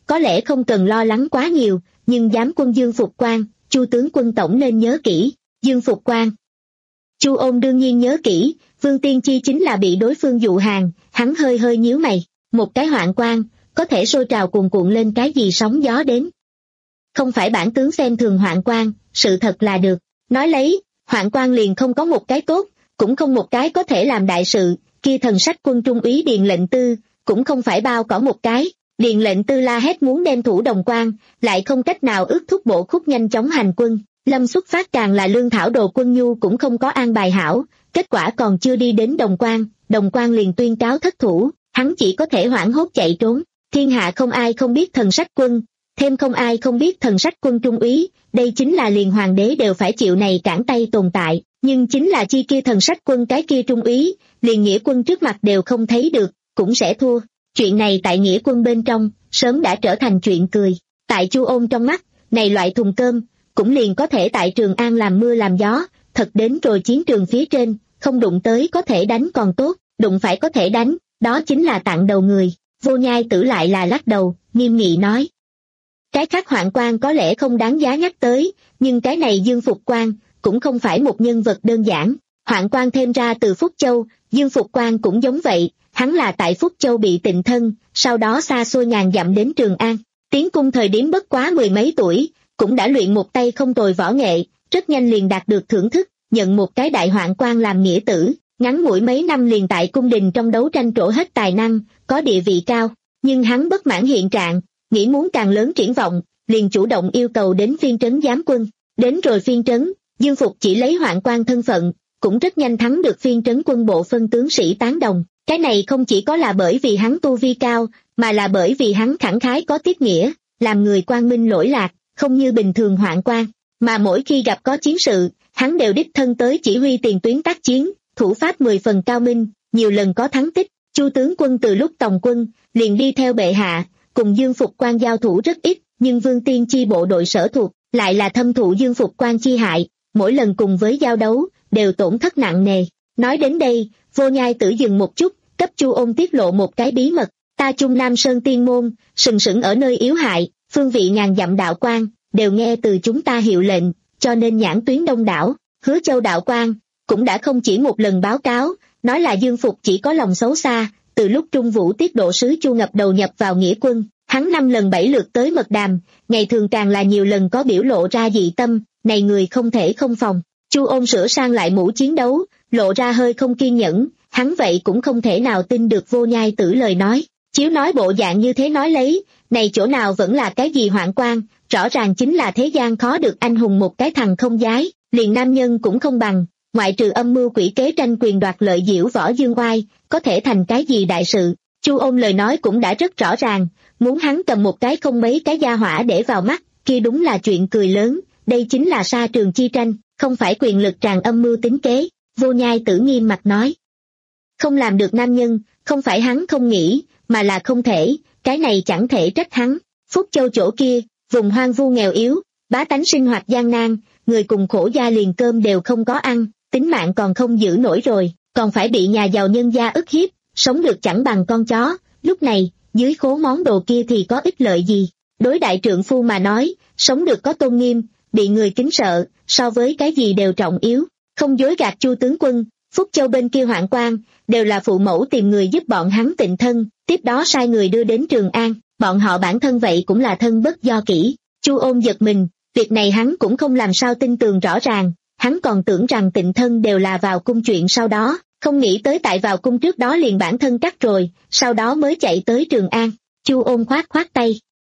có lẽ không cần lo lắng quá nhiều, nhưng giám quân Dương Phục Quan, Chu tướng quân tổng nên nhớ kỹ. Dương Phục Quan. Chu Ôn đương nhiên nhớ kỹ, Vương Tiên Chi chính là bị đối phương dụ hàng, hắn hơi hơi nhíu mày, một cái hoạn quan, có thể sôi trào cuồn cuộn lên cái gì sóng gió đến. Không phải bản tướng xem thường hoạn quan, sự thật là được, nói lấy, hoạn quan liền không có một cái tốt, cũng không một cái có thể làm đại sự, kia thần sách quân trung úy Điền lệnh tư, cũng không phải bao cỏ một cái. Điền lệnh tư la hét muốn đem thủ Đồng Quan, lại không cách nào ước thúc bộ khúc nhanh chóng hành quân. Lâm xuất phát càng là lương thảo đồ quân nhu cũng không có an bài hảo, kết quả còn chưa đi đến Đồng Quan, Đồng Quan liền tuyên cáo thất thủ, hắn chỉ có thể hoảng hốt chạy trốn. Thiên hạ không ai không biết thần sách quân, thêm không ai không biết thần sách quân trung úy, đây chính là liền hoàng đế đều phải chịu này cản tay tồn tại, nhưng chính là chi kia thần sách quân cái kia trung úy, liền nghĩa quân trước mặt đều không thấy được, cũng sẽ thua. Chuyện này tại nghĩa quân bên trong, sớm đã trở thành chuyện cười. Tại Chu Ôn trong mắt, này loại thùng cơm, cũng liền có thể tại Trường An làm mưa làm gió, thật đến rồi chiến trường phía trên, không đụng tới có thể đánh còn tốt, đụng phải có thể đánh, đó chính là tặng đầu người. Vô Nhai Tử lại là lắc đầu, nghiêm nghị nói. Cái khác hoạn quan có lẽ không đáng giá nhắc tới, nhưng cái này Dương Phục Quan, cũng không phải một nhân vật đơn giản. Hoạn quan thêm ra từ Phúc Châu, Dương Phục Quan cũng giống vậy. Hắn là tại Phúc Châu bị tịnh thân, sau đó xa xôi ngàn dặm đến Trường An. Tiến cung thời điểm bất quá mười mấy tuổi, cũng đã luyện một tay không tồi võ nghệ, rất nhanh liền đạt được thưởng thức, nhận một cái đại hoạn quan làm nghĩa tử, ngắn ngủi mấy năm liền tại cung đình trong đấu tranh trổ hết tài năng, có địa vị cao. Nhưng hắn bất mãn hiện trạng, nghĩ muốn càng lớn triển vọng, liền chủ động yêu cầu đến phiên trấn giám quân. Đến rồi phiên trấn, Dương Phục chỉ lấy hoạn quan thân phận, cũng rất nhanh thắng được phiên trấn quân bộ phân tướng sĩ tán đồng. Cái này không chỉ có là bởi vì hắn tu vi cao, mà là bởi vì hắn khẳng khái có tiết nghĩa, làm người quang minh lỗi lạc, không như bình thường hoạn quan. Mà mỗi khi gặp có chiến sự, hắn đều đích thân tới chỉ huy tiền tuyến tác chiến, thủ pháp mười phần cao minh, nhiều lần có thắng tích. Chu tướng quân từ lúc tòng quân, liền đi theo bệ hạ, cùng Dương Phục Quan giao thủ rất ít, nhưng Vương Tiên Chi bộ đội sở thuộc, lại là thâm thụ Dương Phục Quan chi hại, mỗi lần cùng với giao đấu, đều tổn thất nặng nề. Nói đến đây, Vô Nhai Tử dừng một chút, cấp Chu Ôn tiết lộ một cái bí mật, ta Trung Nam Sơn Tiên Môn, sừng sững ở nơi yếu hại, phương vị ngàn dặm đạo quan, đều nghe từ chúng ta hiệu lệnh, cho nên nhãn tuyến đông đảo. Hứa Châu đạo quan cũng đã không chỉ một lần báo cáo, nói là Dương Phục chỉ có lòng xấu xa, từ lúc Trung Vũ tiết độ sứ Chu Ngập đầu nhập vào nghĩa quân, hắn năm lần bảy lượt tới mật đàm, ngày thường càng là nhiều lần có biểu lộ ra dị tâm, này người không thể không phòng. Chu Ôn sửa sang lại mũ chiến đấu, lộ ra hơi không kiên nhẫn, hắn vậy cũng không thể nào tin được Vô Nhai Tử lời nói. Chiếu nói bộ dạng như thế nói lấy, này chỗ nào vẫn là cái gì hoạn quan, rõ ràng chính là thế gian khó được anh hùng một cái thằng không giái, liền nam nhân cũng không bằng, ngoại trừ âm mưu quỷ kế tranh quyền đoạt lợi diễu võ dương oai, có thể thành cái gì đại sự. Chu Ôn lời nói cũng đã rất rõ ràng, muốn hắn cầm một cái không mấy cái gia hỏa để vào mắt, kia đúng là chuyện cười lớn, đây chính là sa trường chi tranh, không phải quyền lực tràn âm mưu tính kế. Vô Nhai Tử nghiêm mặt nói. Không làm được nam nhân, không phải hắn không nghĩ, mà là không thể, cái này chẳng thể trách hắn. Phúc Châu chỗ kia, vùng hoang vu nghèo yếu, bá tánh sinh hoạt gian nan, người cùng khổ gia liền cơm đều không có ăn, tính mạng còn không giữ nổi rồi, còn phải bị nhà giàu nhân gia ức hiếp, sống được chẳng bằng con chó. Lúc này, dưới khố món đồ kia thì có ích lợi gì? Đối đại trượng phu mà nói, sống được có tôn nghiêm, bị người kính sợ, so với cái gì đều trọng yếu. Không dối gạt Chu tướng quân, Phúc Châu bên kia hoạn quan, đều là phụ mẫu tìm người giúp bọn hắn tịnh thân, tiếp đó sai người đưa đến Trường An, bọn họ bản thân vậy cũng là thân bất do kỹ. Chu Ôn giật mình, việc này hắn cũng không làm sao tin tường rõ ràng, hắn còn tưởng rằng tịnh thân đều là vào cung chuyện sau đó, không nghĩ tới tại vào cung trước đó liền bản thân cắt rồi, sau đó mới chạy tới Trường An. Chu Ôn khoát khoát tay.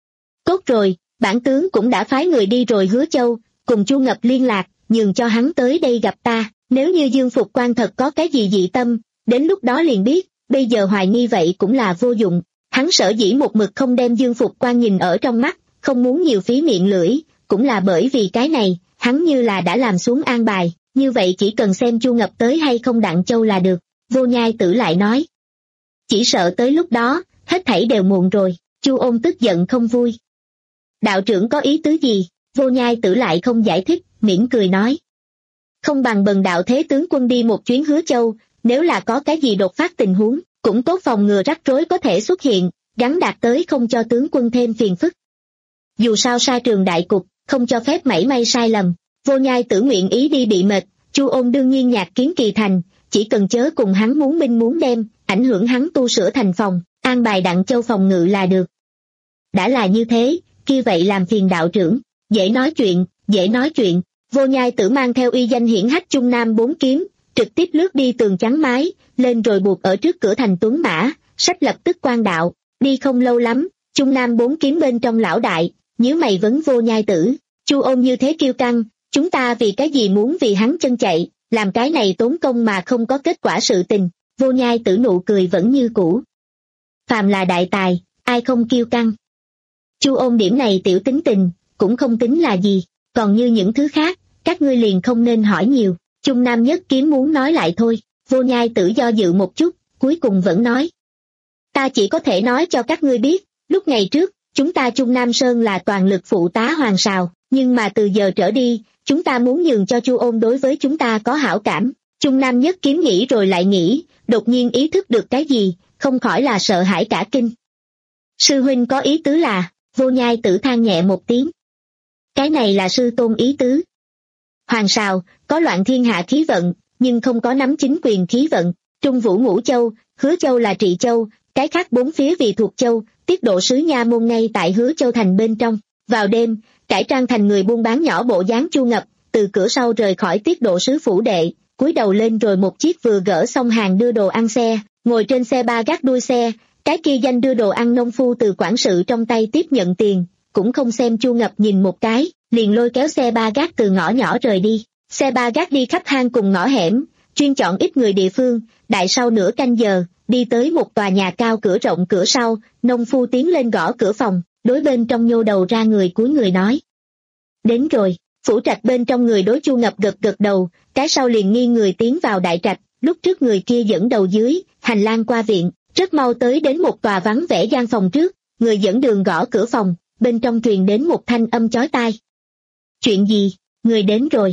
Tốt rồi, bản tướng cũng đã phái người đi rồi Hứa Châu, cùng Chu Ngập liên lạc, nhường cho hắn tới đây gặp ta, nếu như Dương Phục Quan thật có cái gì dị tâm, đến lúc đó liền biết, bây giờ hoài nghi vậy cũng là vô dụng. Hắn sở dĩ một mực không đem Dương Phục Quan nhìn ở trong mắt, không muốn nhiều phí miệng lưỡi, cũng là bởi vì cái này, hắn như là đã làm xuống an bài, như vậy chỉ cần xem Chu Ngập tới hay không Đặng Châu là được. Vô Nhai Tử lại nói. Chỉ sợ tới lúc đó, hết thảy đều muộn rồi. Chu Ôn tức giận không vui. Đạo trưởng có ý tứ gì? Vô Nhai Tử lại không giải thích, mỉm cười nói. Không bằng bần đạo thế tướng quân đi một chuyến Hứa Châu, nếu là có cái gì đột phát tình huống, cũng tốt phòng ngừa rắc rối có thể xuất hiện, gắn đạt tới không cho tướng quân thêm phiền phức. Dù sao sa trường đại cục, không cho phép mảy may sai lầm. Vô Nhai Tử nguyện ý đi bị mệt, Chu Ôn đương nhiên nhạc kiến kỳ thành, chỉ cần chớ cùng hắn muốn binh muốn đem, ảnh hưởng hắn tu sửa thành phòng, an bài Đặng Châu phòng ngự là được. Đã là như thế, kia vậy làm phiền đạo trưởng, dễ nói chuyện, dễ nói chuyện. Vô Nhai Tử mang theo uy danh hiển hách Trung Nam bốn kiếm, trực tiếp lướt đi tường trắng mái, lên rồi buộc ở trước cửa thành tuấn mã, sách lập tức quan đạo. Đi không lâu lắm, Trung Nam bốn kiếm bên trong lão đại, nhíu mày vấn Vô Nhai Tử, Chu Ôn như thế kiêu căng, chúng ta vì cái gì muốn vì hắn chân chạy, làm cái này tốn công mà không có kết quả sự tình. Vô Nhai Tử nụ cười vẫn như cũ. Phàm là đại tài, ai không kiêu căng. Chu Ôn điểm này tiểu tính tình, cũng không tính là gì, còn như những thứ khác, các ngươi liền không nên hỏi nhiều. Trung Nam nhất kiếm muốn nói lại thôi, Vô Nhai Tử do dự một chút, cuối cùng vẫn nói. Ta chỉ có thể nói cho các ngươi biết, lúc ngày trước, chúng ta Trung Nam Sơn là toàn lực phụ tá Hoàng Sào, nhưng mà từ giờ trở đi, chúng ta muốn nhường cho Chu Ôn đối với chúng ta có hảo cảm. Trung Nam nhất kiếm nghĩ rồi lại nghĩ, đột nhiên ý thức được cái gì, không khỏi là sợ hãi cả kinh. Sư huynh có ý tứ là, Vô Nhai Tử than nhẹ một tiếng. Cái này là sư tôn ý tứ. Hoàng Sào, có loạn thiên hạ khí vận, nhưng không có nắm chính quyền khí vận. Trung Vũ Ngũ Châu, Hứa Châu là Trị Châu, cái khác bốn phía vì thuộc châu, tiết độ sứ nha môn ngay tại Hứa Châu thành bên trong. Vào đêm, cải trang thành người buôn bán nhỏ bộ dáng Chu Ngập, từ cửa sau rời khỏi tiết độ sứ phủ đệ, cúi đầu lên rồi một chiếc vừa gỡ xong hàng đưa đồ ăn xe, ngồi trên xe ba gác đuôi xe, cái kia danh đưa đồ ăn nông phu từ quản sự trong tay tiếp nhận tiền, cũng không xem Chu Ngập nhìn một cái, liền lôi kéo xe ba gác từ ngõ nhỏ rời đi. Xe ba gác đi khắp hang cùng ngõ hẻm, chuyên chọn ít người địa phương, đại sau nửa canh giờ, đi tới một tòa nhà cao cửa rộng cửa sau, nông phu tiến lên gõ cửa phòng, đối bên trong nhô đầu ra người cúi người nói. Đến rồi, phủ trạch bên trong người đối Chu Ngập gật gật đầu, cái sau liền nghi người tiến vào đại trạch, lúc trước người kia dẫn đầu dưới, hành lang qua viện, rất mau tới đến một tòa vắng vẻ gian phòng trước, người dẫn đường gõ cửa phòng, bên trong truyền đến một thanh âm chói tai. Chuyện gì, người đến rồi.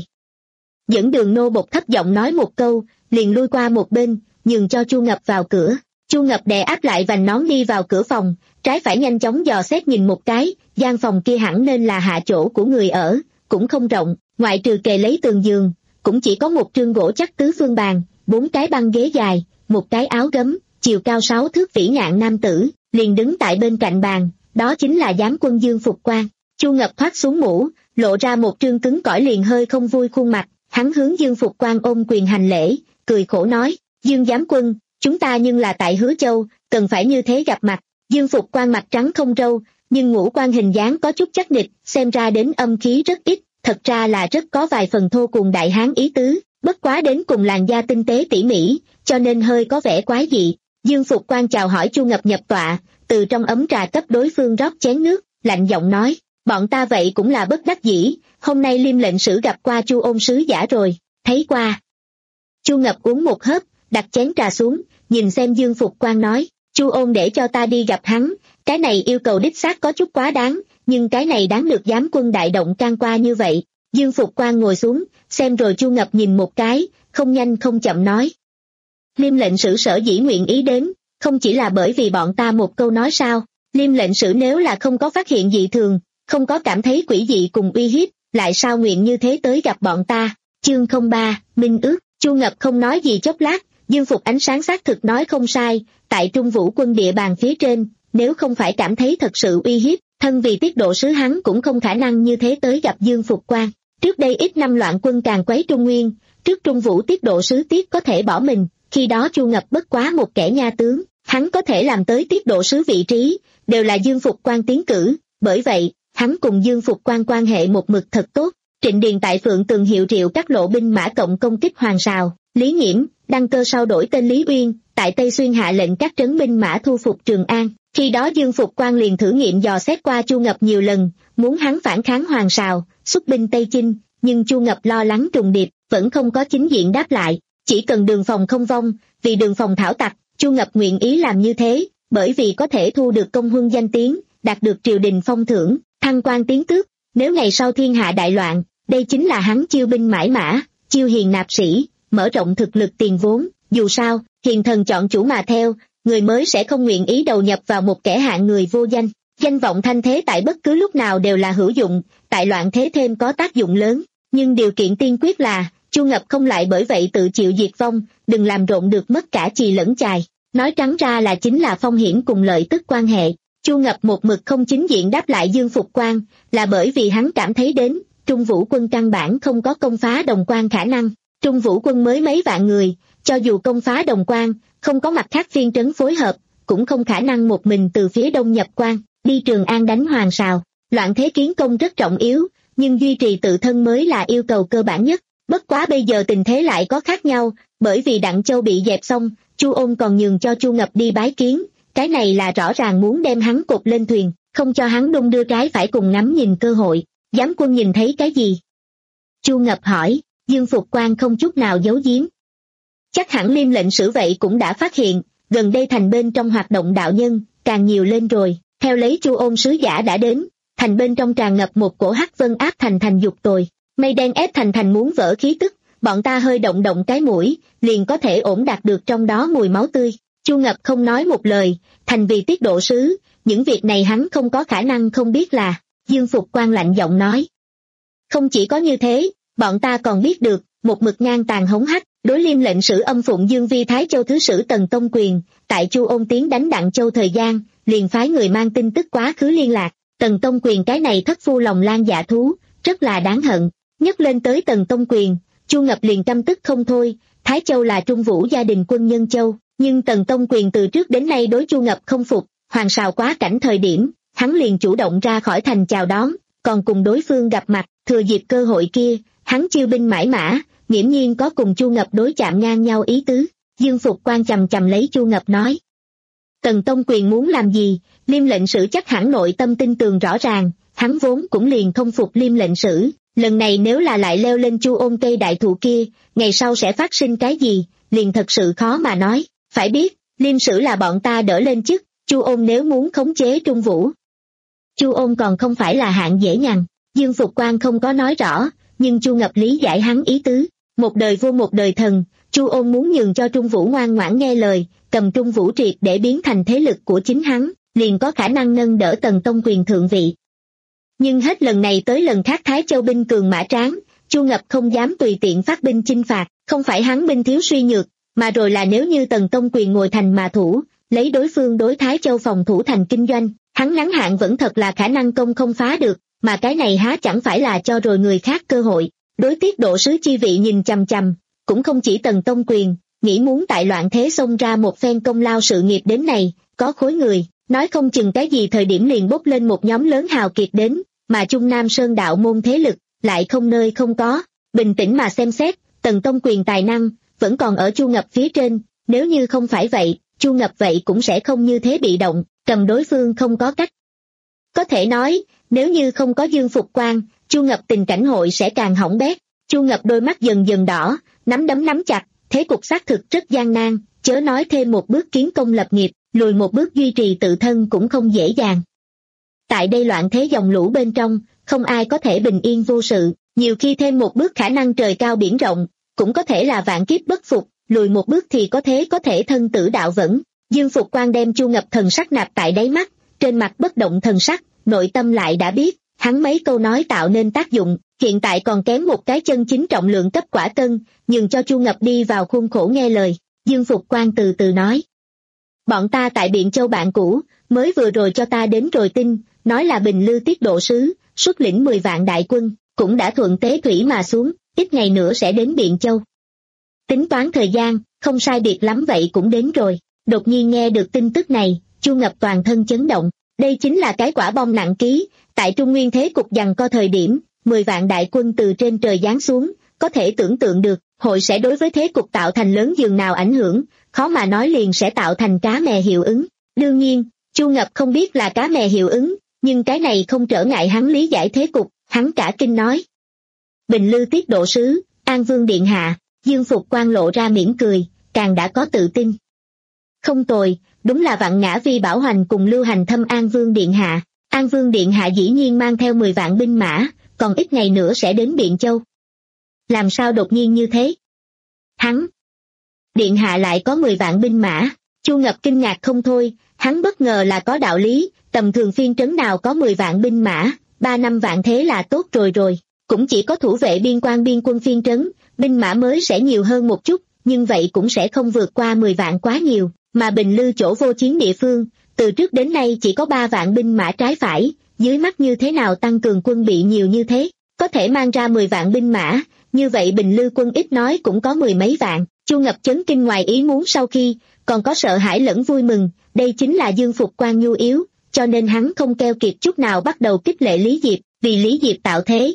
Dẫn đường nô bộc thấp giọng nói một câu, liền lui qua một bên, nhường cho Chu Ngập vào cửa. Chu Ngập đè áp lại vành nón đi vào cửa phòng, trái phải nhanh chóng dò xét nhìn một cái, gian phòng kia hẳn nên là hạ chỗ của người ở, cũng không rộng, ngoại trừ kề lấy tường giường, cũng chỉ có một trương gỗ chắc tứ phương bàn, bốn cái băng ghế dài, một cái áo gấm, chiều cao sáu thước vĩ ngạn nam tử, liền đứng tại bên cạnh bàn, đó chính là giám quân Dương Phục Quan. Chu Ngập thoát xuống mũ, lộ ra một trương cứng cỏi liền hơi không vui khuôn mặt, hắn hướng Dương Phục Quan ôm quyền hành lễ, cười khổ nói, Dương giám quân, chúng ta nhưng là tại Hứa Châu, cần phải như thế gặp mặt. Dương Phục Quan mặt trắng không râu, nhưng ngũ quan hình dáng có chút chắc nịch, xem ra đến âm khí rất ít, thật ra là rất có vài phần thô cùng đại hán ý tứ, bất quá đến cùng làn da tinh tế tỉ mỉ, cho nên hơi có vẻ quái dị. Dương Phục Quan chào hỏi Chu Ngập nhập tọa, từ trong ấm trà cấp đối phương rót chén nước, lạnh giọng nói, bọn ta vậy cũng là bất đắc dĩ, hôm nay Liêm lệnh sử gặp qua Chu Ôn sứ giả rồi, thấy qua. Chu Ngập uống một hớp, đặt chén trà xuống, nhìn xem Dương Phục Quan nói, Chu Ôn để cho ta đi gặp hắn, cái này yêu cầu đích xác có chút quá đáng, nhưng cái này đáng được giám quân đại động can qua như vậy. Dương Phục Quan ngồi xuống, xem rồi Chu Ngập nhìn một cái, không nhanh không chậm nói. Liêm lệnh sử sở dĩ nguyện ý đến, không chỉ là bởi vì bọn ta một câu nói sao, Liêm lệnh sử nếu là không có phát hiện dị thường, không có cảm thấy quỷ dị cùng uy hiếp, lại sao nguyện như thế tới gặp bọn ta. Chương không ba, Minh ước. Chu Ngập không nói gì chốc lát, Dương Phục ánh sáng xác thực nói không sai, tại Trung Vũ quân địa bàn phía trên, nếu không phải cảm thấy thật sự uy hiếp, thân vì tiết độ sứ hắn cũng không khả năng như thế tới gặp Dương Phục Quan. Trước đây ít năm loạn quân càng quấy Trung Nguyên, trước Trung Vũ tiết độ sứ tiết có thể bỏ mình, khi đó Chu Ngập bất quá một kẻ nha tướng, hắn có thể làm tới tiết độ sứ vị trí, đều là Dương Phục Quan tiến cử, bởi vậy, hắn cùng Dương Phục Quan quan hệ một mực thật tốt. Trịnh Điền tại Phượng Tường hiệu triệu các lộ binh mã cộng công kích Hoàng Sào, Lý Nghiễm, đăng cơ sau đổi tên Lý Uyên, tại Tây Xuyên hạ lệnh các trấn binh mã thu phục Trường An. Khi đó Dương Phục Quan liền thử nghiệm dò xét qua Chu Ngập nhiều lần, muốn hắn phản kháng Hoàng Sào, xuất binh Tây Chinh, nhưng Chu Ngập lo lắng trùng điệp, vẫn không có chính diện đáp lại. Chỉ cần Đường Phòng không vong, vì Đường Phòng thảo tặc, Chu Ngập nguyện ý làm như thế, bởi vì có thể thu được công huân danh tiếng, đạt được triều đình phong thưởng, thăng quan tiến tước. Nếu ngày sau thiên hạ đại loạn, đây chính là hắn chiêu binh mãi mã, chiêu hiền nạp sĩ, mở rộng thực lực tiền vốn. Dù sao, hiền thần chọn chủ mà theo, người mới sẽ không nguyện ý đầu nhập vào một kẻ hạng người vô danh. Danh vọng thanh thế tại bất cứ lúc nào đều là hữu dụng, tại loạn thế thêm có tác dụng lớn, nhưng điều kiện tiên quyết là Chu Ngập không lại bởi vậy tự chịu diệt vong, đừng làm rộn được mất cả chì lẫn chài. Nói trắng ra là chính là phong hiểm cùng lợi tức quan hệ. Chu Ngập một mực không chính diện đáp lại Dương Phục Quang, là bởi vì hắn cảm thấy đến Trung Vũ quân căn bản không có công phá Đồng Quan khả năng. Trung Vũ quân mới mấy vạn người, cho dù công phá Đồng Quan, không có mặt khác phiên trấn phối hợp, cũng không khả năng một mình từ phía đông nhập quan, đi Trường An đánh Hoàng Sào. Loạn thế kiến công rất trọng yếu, nhưng duy trì tự thân mới là yêu cầu cơ bản nhất. Bất quá bây giờ tình thế lại có khác nhau, bởi vì Đặng Châu bị dẹp xong, Chu Ôn còn nhường cho Chu Ngập đi bái kiến, cái này là rõ ràng muốn đem hắn cột lên thuyền, không cho hắn đung đưa trái phải cùng ngắm nhìn cơ hội. Giám quân nhìn thấy cái gì? Chu Ngập hỏi. Dương Phục Quang không chút nào giấu giếm. Chắc hẳn Liêm lệnh sử vậy cũng đã phát hiện, gần đây thành bên trong hoạt động đạo nhân càng nhiều lên rồi. Theo lấy Chu Ôn sứ giả đã đến, thành bên trong tràn ngập một cổ hắc vân áp thành thành dục tồi, mây đen ép thành thành muốn vỡ khí tức, bọn ta hơi động động cái mũi, liền có thể ổn đạt được trong đó mùi máu tươi. Chu Ngập không nói một lời, thành vì tiết độ sứ, những việc này hắn không có khả năng không biết là. Dương Phục Quang lạnh giọng nói. Không chỉ có như thế, bọn ta còn biết được, một mực ngang tàn hống hách, đối Liêm lệnh sử âm phụng Dương Vi Thái Châu thứ sử Tần Tông Quyền, tại Chu Ôn tiến đánh Đặng Châu thời gian, liền phái người mang tin tức quá khứ liên lạc. Tần Tông Quyền cái này thất phu lòng lan dạ thú, rất là đáng hận. Nhắc lên tới Tần Tông Quyền, Chu Ngập liền căm tức không thôi. Thái Châu là Trung Vũ gia đình quân nhân châu, nhưng Tần Tông Quyền từ trước đến nay đối Chu Ngập không phục. Hoàng Sào quá cảnh thời điểm, hắn liền chủ động ra khỏi thành chào đón, còn cùng đối phương gặp mặt. Thừa dịp cơ hội kia, hắn chiêu binh mãi mã, nghiễm nhiên có cùng Chu Ngập đối chạm ngang nhau ý tứ. Dương Phục Quang chầm chầm lấy Chu Ngập nói. Tần Tông Quyền muốn làm gì? Liêm lệnh sử chắc hẳn nội tâm tin tường rõ ràng, hắn vốn cũng liền không phục Liêm lệnh sử. Lần này nếu là lại leo lên Chu Ôn cây đại thụ kia, ngày sau sẽ phát sinh cái gì, liền thật sự khó mà nói. Phải biết, Liêm sử là bọn ta đỡ lên chức, Chu Ôn nếu muốn khống chế Trung Vũ, Chu Ôn còn không phải là hạng dễ nhằn. Dương Phục Quang không có nói rõ, nhưng Chu Ngập lý giải hắn ý tứ. Một đời vua một đời thần, Chu Ôn muốn nhường cho Trung Vũ ngoan ngoãn nghe lời, cầm Trung Vũ triệt để biến thành thế lực của chính hắn, liền có khả năng nâng đỡ Tần Tông Quyền thượng vị. Nhưng hết lần này tới lần khác Thái Châu binh cường mã tráng, Chu Ngập không dám tùy tiện phát binh chinh phạt, không phải hắn binh thiếu suy nhược, mà rồi là nếu như Tần Tông Quyền ngồi thành mà thủ, lấy đối phương đối Thái Châu phòng thủ thành kinh doanh, hắn ngắn hạn vẫn thật là khả năng công không phá được, mà cái này há chẳng phải là cho rồi người khác cơ hội. Đối tiết độ sứ chi vị nhìn chằm chằm, cũng không chỉ Tần Tông Quyền, nghĩ muốn tại loạn thế xông ra một phen công lao sự nghiệp đến này, có khối người, nói không chừng cái gì thời điểm liền bốc lên một nhóm lớn hào kiệt đến, mà Trung Nam Sơn đạo môn thế lực, lại không nơi không có. Bình tĩnh mà xem xét, Tần Tông Quyền tài năng, vẫn còn ở Chu Ngập phía trên, nếu như không phải vậy, Chu Ngập vậy cũng sẽ không như thế bị động, cầm đối phương không có cách. Có thể nói, nếu như không có Dương Phục Quang, Chu Ngập tình cảnh hội sẽ càng hỏng bét. Chu Ngập đôi mắt dần dần đỏ, nắm đấm nắm chặt, thế cục xác thực rất gian nan, chớ nói thêm một bước kiến công lập nghiệp, lùi một bước duy trì tự thân cũng không dễ dàng. Tại đây loạn thế dòng lũ bên trong, không ai có thể bình yên vô sự, nhiều khi thêm một bước khả năng trời cao biển rộng, cũng có thể là vạn kiếp bất phục, lùi một bước thì có thế có thể thân tử đạo vững. Dương Phục Quang đem Chu Ngập thần sắc nạp tại đáy mắt, trên mặt bất động thần sắc, nội tâm lại đã biết, hắn mấy câu nói tạo nên tác dụng, hiện tại còn kém một cái chân chính trọng lượng cấp quả cân, nhường cho Chu Ngập đi vào khuôn khổ nghe lời. Dương Phục Quang từ từ nói. Bọn ta tại Biện Châu bạn cũ, mới vừa rồi cho ta đến rồi tin, nói là Bình Lư tiết độ sứ, xuất lĩnh mười vạn đại quân, cũng đã thuận tế thủy mà xuống, ít ngày nữa sẽ đến Biện Châu. Tính toán thời gian, không sai biệt lắm vậy cũng đến rồi. Đột nhiên nghe được tin tức này, Chu Ngập toàn thân chấn động. Đây chính là cái quả bom nặng ký, tại Trung Nguyên thế cục giằng co thời điểm, mười vạn đại quân từ trên trời giáng xuống, có thể tưởng tượng được, hội sẽ đối với thế cục tạo thành lớn dường nào ảnh hưởng, khó mà nói liền sẽ tạo thành cá mè hiệu ứng. Đương nhiên, Chu Ngập không biết là cá mè hiệu ứng, nhưng cái này không trở ngại hắn lý giải thế cục, hắn cả kinh nói. Bình Lư tiết độ sứ, An Vương điện hạ. Dương Phục Quang lộ ra mỉm cười, càng đã có tự tin. Không tồi, đúng là Vạn Ngã Vi Bảo Hoành cùng Lưu Hành thâm An Vương điện hạ. An Vương điện hạ dĩ nhiên mang theo mười vạn binh mã, còn ít ngày nữa sẽ đến Biện Châu. Làm sao đột nhiên như thế? Hắn điện hạ lại có mười vạn binh mã. Chu Ngập kinh ngạc không thôi, hắn bất ngờ là có đạo lý, tầm thường phiên trấn nào có mười vạn binh mã, ba năm vạn thế là tốt rồi rồi, cũng chỉ có thủ vệ biên quan biên quân phiên trấn, binh mã mới sẽ nhiều hơn một chút, nhưng vậy cũng sẽ không vượt qua mười vạn quá nhiều, mà Bình Lư chỗ vô chiến địa phương, từ trước đến nay chỉ có ba vạn binh mã trái phải, dưới mắt như thế nào tăng cường quân bị nhiều như thế, có thể mang ra mười vạn binh mã, như vậy Bình Lư quân ít nói cũng có mười mấy vạn. Chu Ngập chấn kinh ngoài ý muốn sau khi, còn có sợ hãi lẫn vui mừng, đây chính là Dương Phục Quan nhu yếu, cho nên hắn không keo kiệt chút nào bắt đầu khích lệ Lý Diệp, vì Lý Diệp tạo thế.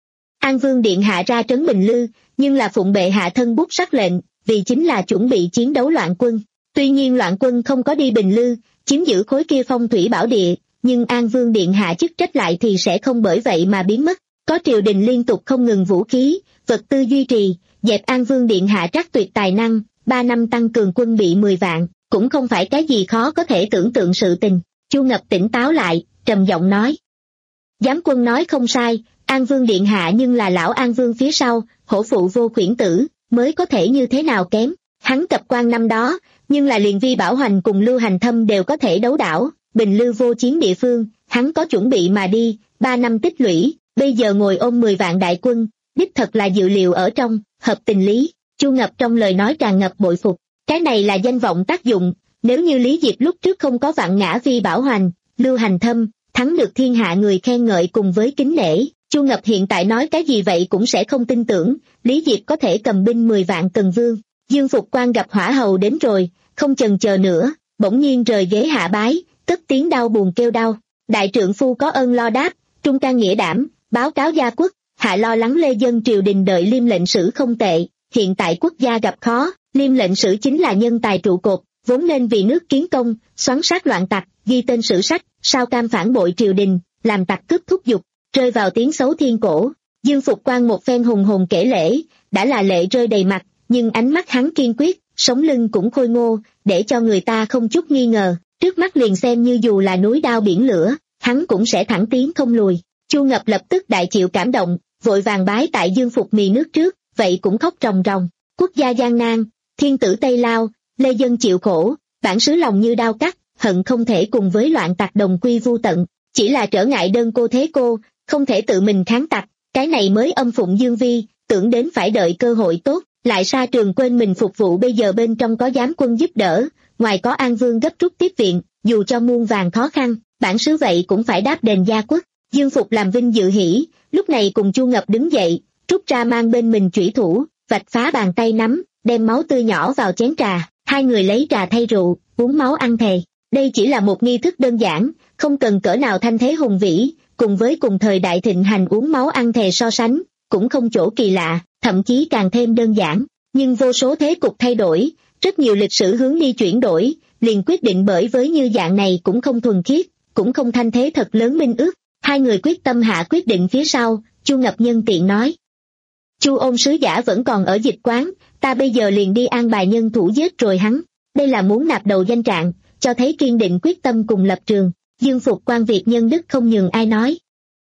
An Vương điện hạ ra trấn Bình Lư, nhưng là phụng bệ hạ thân bút sắc lệnh, vì chính là chuẩn bị chiến đấu loạn quân. Tuy nhiên loạn quân không có đi Bình Lư, chiếm giữ khối kia phong thủy bảo địa, nhưng An Vương điện hạ chức trách lại thì sẽ không bởi vậy mà biến mất. Có triều đình liên tục không ngừng vũ khí, vật tư duy trì, dẹp An Vương điện hạ trắc tuyệt tài năng, ba năm tăng cường quân bị mười vạn, cũng không phải cái gì khó có thể tưởng tượng sự tình. Chu Ngập tỉnh táo lại, trầm giọng nói. Giám quân nói không sai, An Vương điện hạ nhưng là lão An Vương phía sau, hổ phụ vô khuyển tử, mới có thể như thế nào kém. Hắn cập quan năm đó, nhưng là liền Vi Bảo Hoành cùng Lưu Hành Thâm đều có thể đấu đảo, Bình Lư vô chiến địa phương, hắn có chuẩn bị mà đi, ba năm tích lũy, bây giờ ngồi ôm mười vạn đại quân, đích thật là dự liệu ở trong, hợp tình lý. Chu Ngập trong lời nói tràn ngập bội phục, cái này là danh vọng tác dụng, nếu như Lý Diệp lúc trước không có vạn ngã Vi Bảo Hoành, Lưu Hành Thâm, thắng được thiên hạ người khen ngợi cùng với kính nể, Chu Ngập hiện tại nói cái gì vậy cũng sẽ không tin tưởng, Lý Diệp có thể cầm binh mười vạn Cần Vương. Dương Phục Quan gặp hỏa hầu đến rồi, không chần chờ nữa, bỗng nhiên rời ghế hạ bái, cất tiếng đau buồn kêu đau. Đại trượng phu có ơn lo đáp, trung can nghĩa đảm, báo cáo gia quốc, hạ lo lắng lê dân triều đình đợi Liêm lệnh sử không tệ, hiện tại quốc gia gặp khó, Liêm lệnh sử chính là nhân tài trụ cột, vốn nên vì nước kiến công, xoắn sát loạn tặc, ghi tên sử sách, sao cam phản bội triều đình, làm tặc cướp thúc giục, rơi vào tiếng xấu thiên cổ. Dương Phục Quan một phen hùng hồn kể lễ, đã là lệ rơi đầy mặt, nhưng ánh mắt hắn kiên quyết, sống lưng cũng khôi ngô, để cho người ta không chút nghi ngờ, trước mắt liền xem như dù là núi đao biển lửa, hắn cũng sẽ thẳng tiến không lùi. Chu Ngập lập tức đại chịu cảm động, vội vàng bái tại Dương Phục mì nước trước, vậy cũng khóc ròng ròng. Quốc gia gian nan, thiên tử Tây Lao, lê dân chịu khổ, bản xứ lòng như đao cắt, hận không thể cùng với loạn tặc đồng quy vu tận, chỉ là trở ngại đơn cô thế cô, không thể tự mình kháng tặc, cái này mới âm phụng Dương Vi, tưởng đến phải đợi cơ hội tốt, lại xa trường quên mình phục vụ. Bây giờ bên trong có giám quân giúp đỡ, ngoài có An Vương gấp rút tiếp viện, dù cho muôn vàng khó khăn, bản xứ vậy cũng phải đáp đền gia quốc. Dương Phục làm vinh dự hỉ, lúc này cùng Chu Ngập đứng dậy, rút ra mang bên mình chủy thủ, vạch phá bàn tay nắm, đem máu tươi nhỏ vào chén trà, hai người lấy trà thay rượu, uống máu ăn thề. Đây chỉ là một nghi thức đơn giản, không cần cỡ nào thanh thế hùng vĩ, cùng với cùng thời đại thịnh hành uống máu ăn thề so sánh, cũng không chỗ kỳ lạ, thậm chí càng thêm đơn giản. Nhưng vô số thế cục thay đổi, rất nhiều lịch sử hướng đi chuyển đổi, liền quyết định bởi với như dạng này cũng không thuần khiết, cũng không thanh thế thật lớn minh ước. Hai người quyết tâm hạ quyết định phía sau, Chu Ngập nhân tiện nói. Chu Ôn sứ giả vẫn còn ở dịch quán, ta bây giờ liền đi an bài nhân thủ giết rồi hắn. Đây là muốn nạp đầu danh trạng, cho thấy kiên định quyết tâm cùng lập trường. Dương Phục Quan việc nhân đức không nhường ai nói.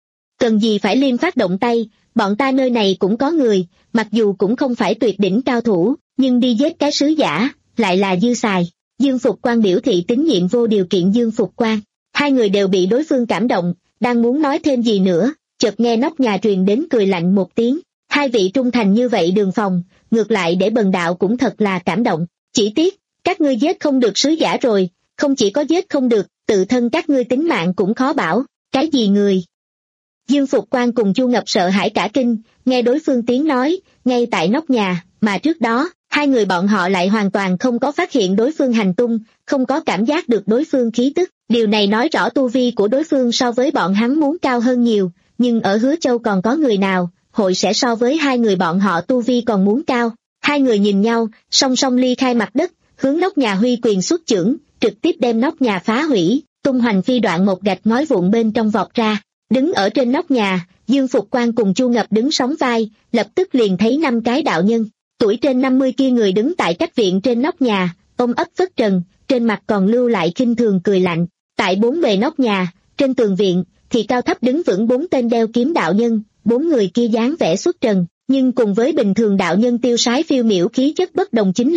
Cần gì phải liên phát động tay, bọn ta nơi này cũng có người, mặc dù cũng không phải tuyệt đỉnh cao thủ, nhưng đi giết cái sứ giả, lại là dư xài. Dương Phục Quan biểu thị tín nhiệm vô điều kiện Dương Phục Quan. Hai người đều bị đối phương cảm động, đang muốn nói thêm gì nữa, chợt nghe nóc nhà truyền đến cười lạnh một tiếng. Hai vị trung thành như vậy Đường Phòng, ngược lại để bần đạo cũng thật là cảm động. Chỉ tiếc, các ngươi giết không được sứ giả rồi, không chỉ có giết không được, tự thân các ngươi tính mạng cũng khó bảo. Cái gì người? Dương Phục Quan cùng Chu Ngập sợ hãi cả kinh, nghe đối phương tiếng nói, ngay tại nóc nhà, mà trước đó, hai người bọn họ lại hoàn toàn không có phát hiện đối phương hành tung, không có cảm giác được đối phương khí tức. Điều này nói rõ tu vi của đối phương so với bọn hắn muốn cao hơn nhiều, nhưng ở Hứa Châu còn có người nào, hội sẽ so với hai người bọn họ tu vi còn muốn cao. Hai người nhìn nhau, song song ly khai mặt đất, hướng nóc nhà huy quyền xuất chưởng, trực tiếp đem nóc nhà phá hủy, tung hoành phi đoạn một gạch ngói vụn bên trong vọt ra. Đứng ở trên nóc nhà, Dương Phục Quan cùng Chu Ngập đứng sóng vai, lập tức liền thấy năm cái đạo nhân, tuổi trên năm mươi kia người đứng tại cách viện trên nóc nhà, ôm ấp phất trần, trên mặt còn lưu lại khinh thường cười lạnh. Tại bốn bề nóc nhà, trên tường viện, thì cao thấp đứng vững bốn tên đeo kiếm đạo nhân, bốn người kia dáng vẻ xuất trần, nhưng cùng với bình thường đạo nhân tiêu sái phiêu miểu khí chất bất đồng chính là,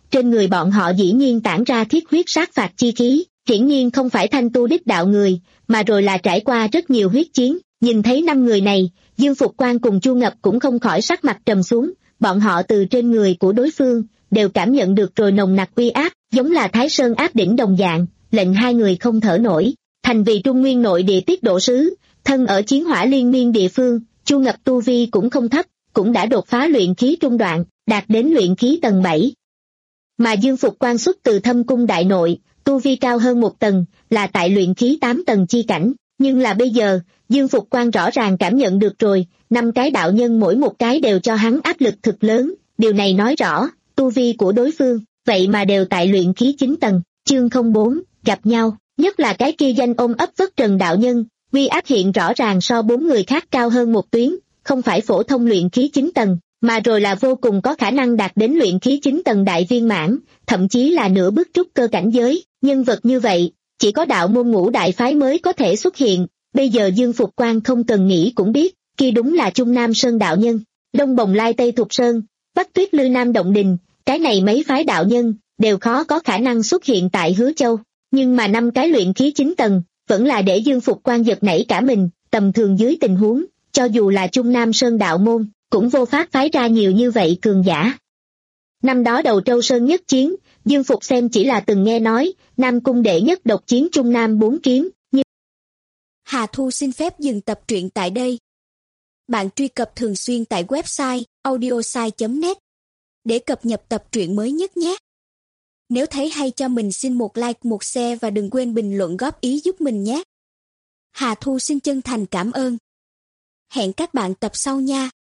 trên người bọn họ dĩ nhiên tản ra thiết huyết sát phạt chi khí, hiển nhiên không phải thanh tu đích đạo người, mà rồi là trải qua rất nhiều huyết chiến. Nhìn thấy năm người này, Dương Phục Quan cùng Chu Ngập cũng không khỏi sắc mặt trầm xuống, bọn họ từ trên người của đối phương đều cảm nhận được rồi nồng nặc uy áp, giống là Thái Sơn áp đỉnh đồng dạng, lệnh hai người không thở nổi. Thành vì Trung Nguyên nội địa tiết độ sứ, thân ở chiến hỏa liên miên địa phương, Chu Ngập tu vi cũng không thấp, cũng đã đột phá luyện khí trung đoạn, đạt đến luyện khí tầng bảy. Mà Dương Phục Quan xuất từ Thâm Cung đại nội, tu vi cao hơn một tầng, là tại luyện khí tám tầng chi cảnh, nhưng là bây giờ, Dương Phục Quan rõ ràng cảm nhận được rồi, năm cái đạo nhân mỗi một cái đều cho hắn áp lực thực lớn, điều này nói rõ, tu vi của đối phương, vậy mà đều tại luyện khí chín tầng. Chương không bốn, gặp nhau, nhất là cái kia danh ôm ấp vất trần đạo nhân, uy áp hiện rõ ràng so bốn người khác cao hơn một tuyến, không phải phổ thông luyện khí chín tầng, mà rồi là vô cùng có khả năng đạt đến luyện khí chín tầng đại viên mãn, thậm chí là nửa bước trúc cơ cảnh giới. Nhân vật như vậy, chỉ có đạo môn ngũ đại phái mới có thể xuất hiện. Bây giờ Dương Phục Quan không cần nghĩ cũng biết, kia đúng là Trung Nam Sơn đạo nhân, Đông Bồng Lai Tây Thục Sơn, Bắc Tuyết Lư Nam Động Đình, cái này mấy phái đạo nhân đều khó có khả năng xuất hiện tại Hứa Châu, nhưng mà năm cái luyện khí chín tầng vẫn là để Dương Phục Quan giật nảy cả mình. Tầm thường dưới tình huống, cho dù là Trung Nam Sơn đạo môn, cũng vô pháp phái ra nhiều như vậy cường giả. Năm đó Đầu Trâu Sơn nhất chiến, Dương Phục xem chỉ là từng nghe nói, Nam Cung đệ nhất độc chiến Trung Nam bốn kiếm. Nhưng... Hà Thu xin phép dừng tập truyện tại đây. Bạn truy cập thường xuyên tại website audiosai chấm net để cập nhật tập truyện mới nhất nhé. Nếu thấy hay cho mình xin một like, một share và đừng quên bình luận góp ý giúp mình nhé. Hà Thu xin chân thành cảm ơn. Hẹn các bạn tập sau nha.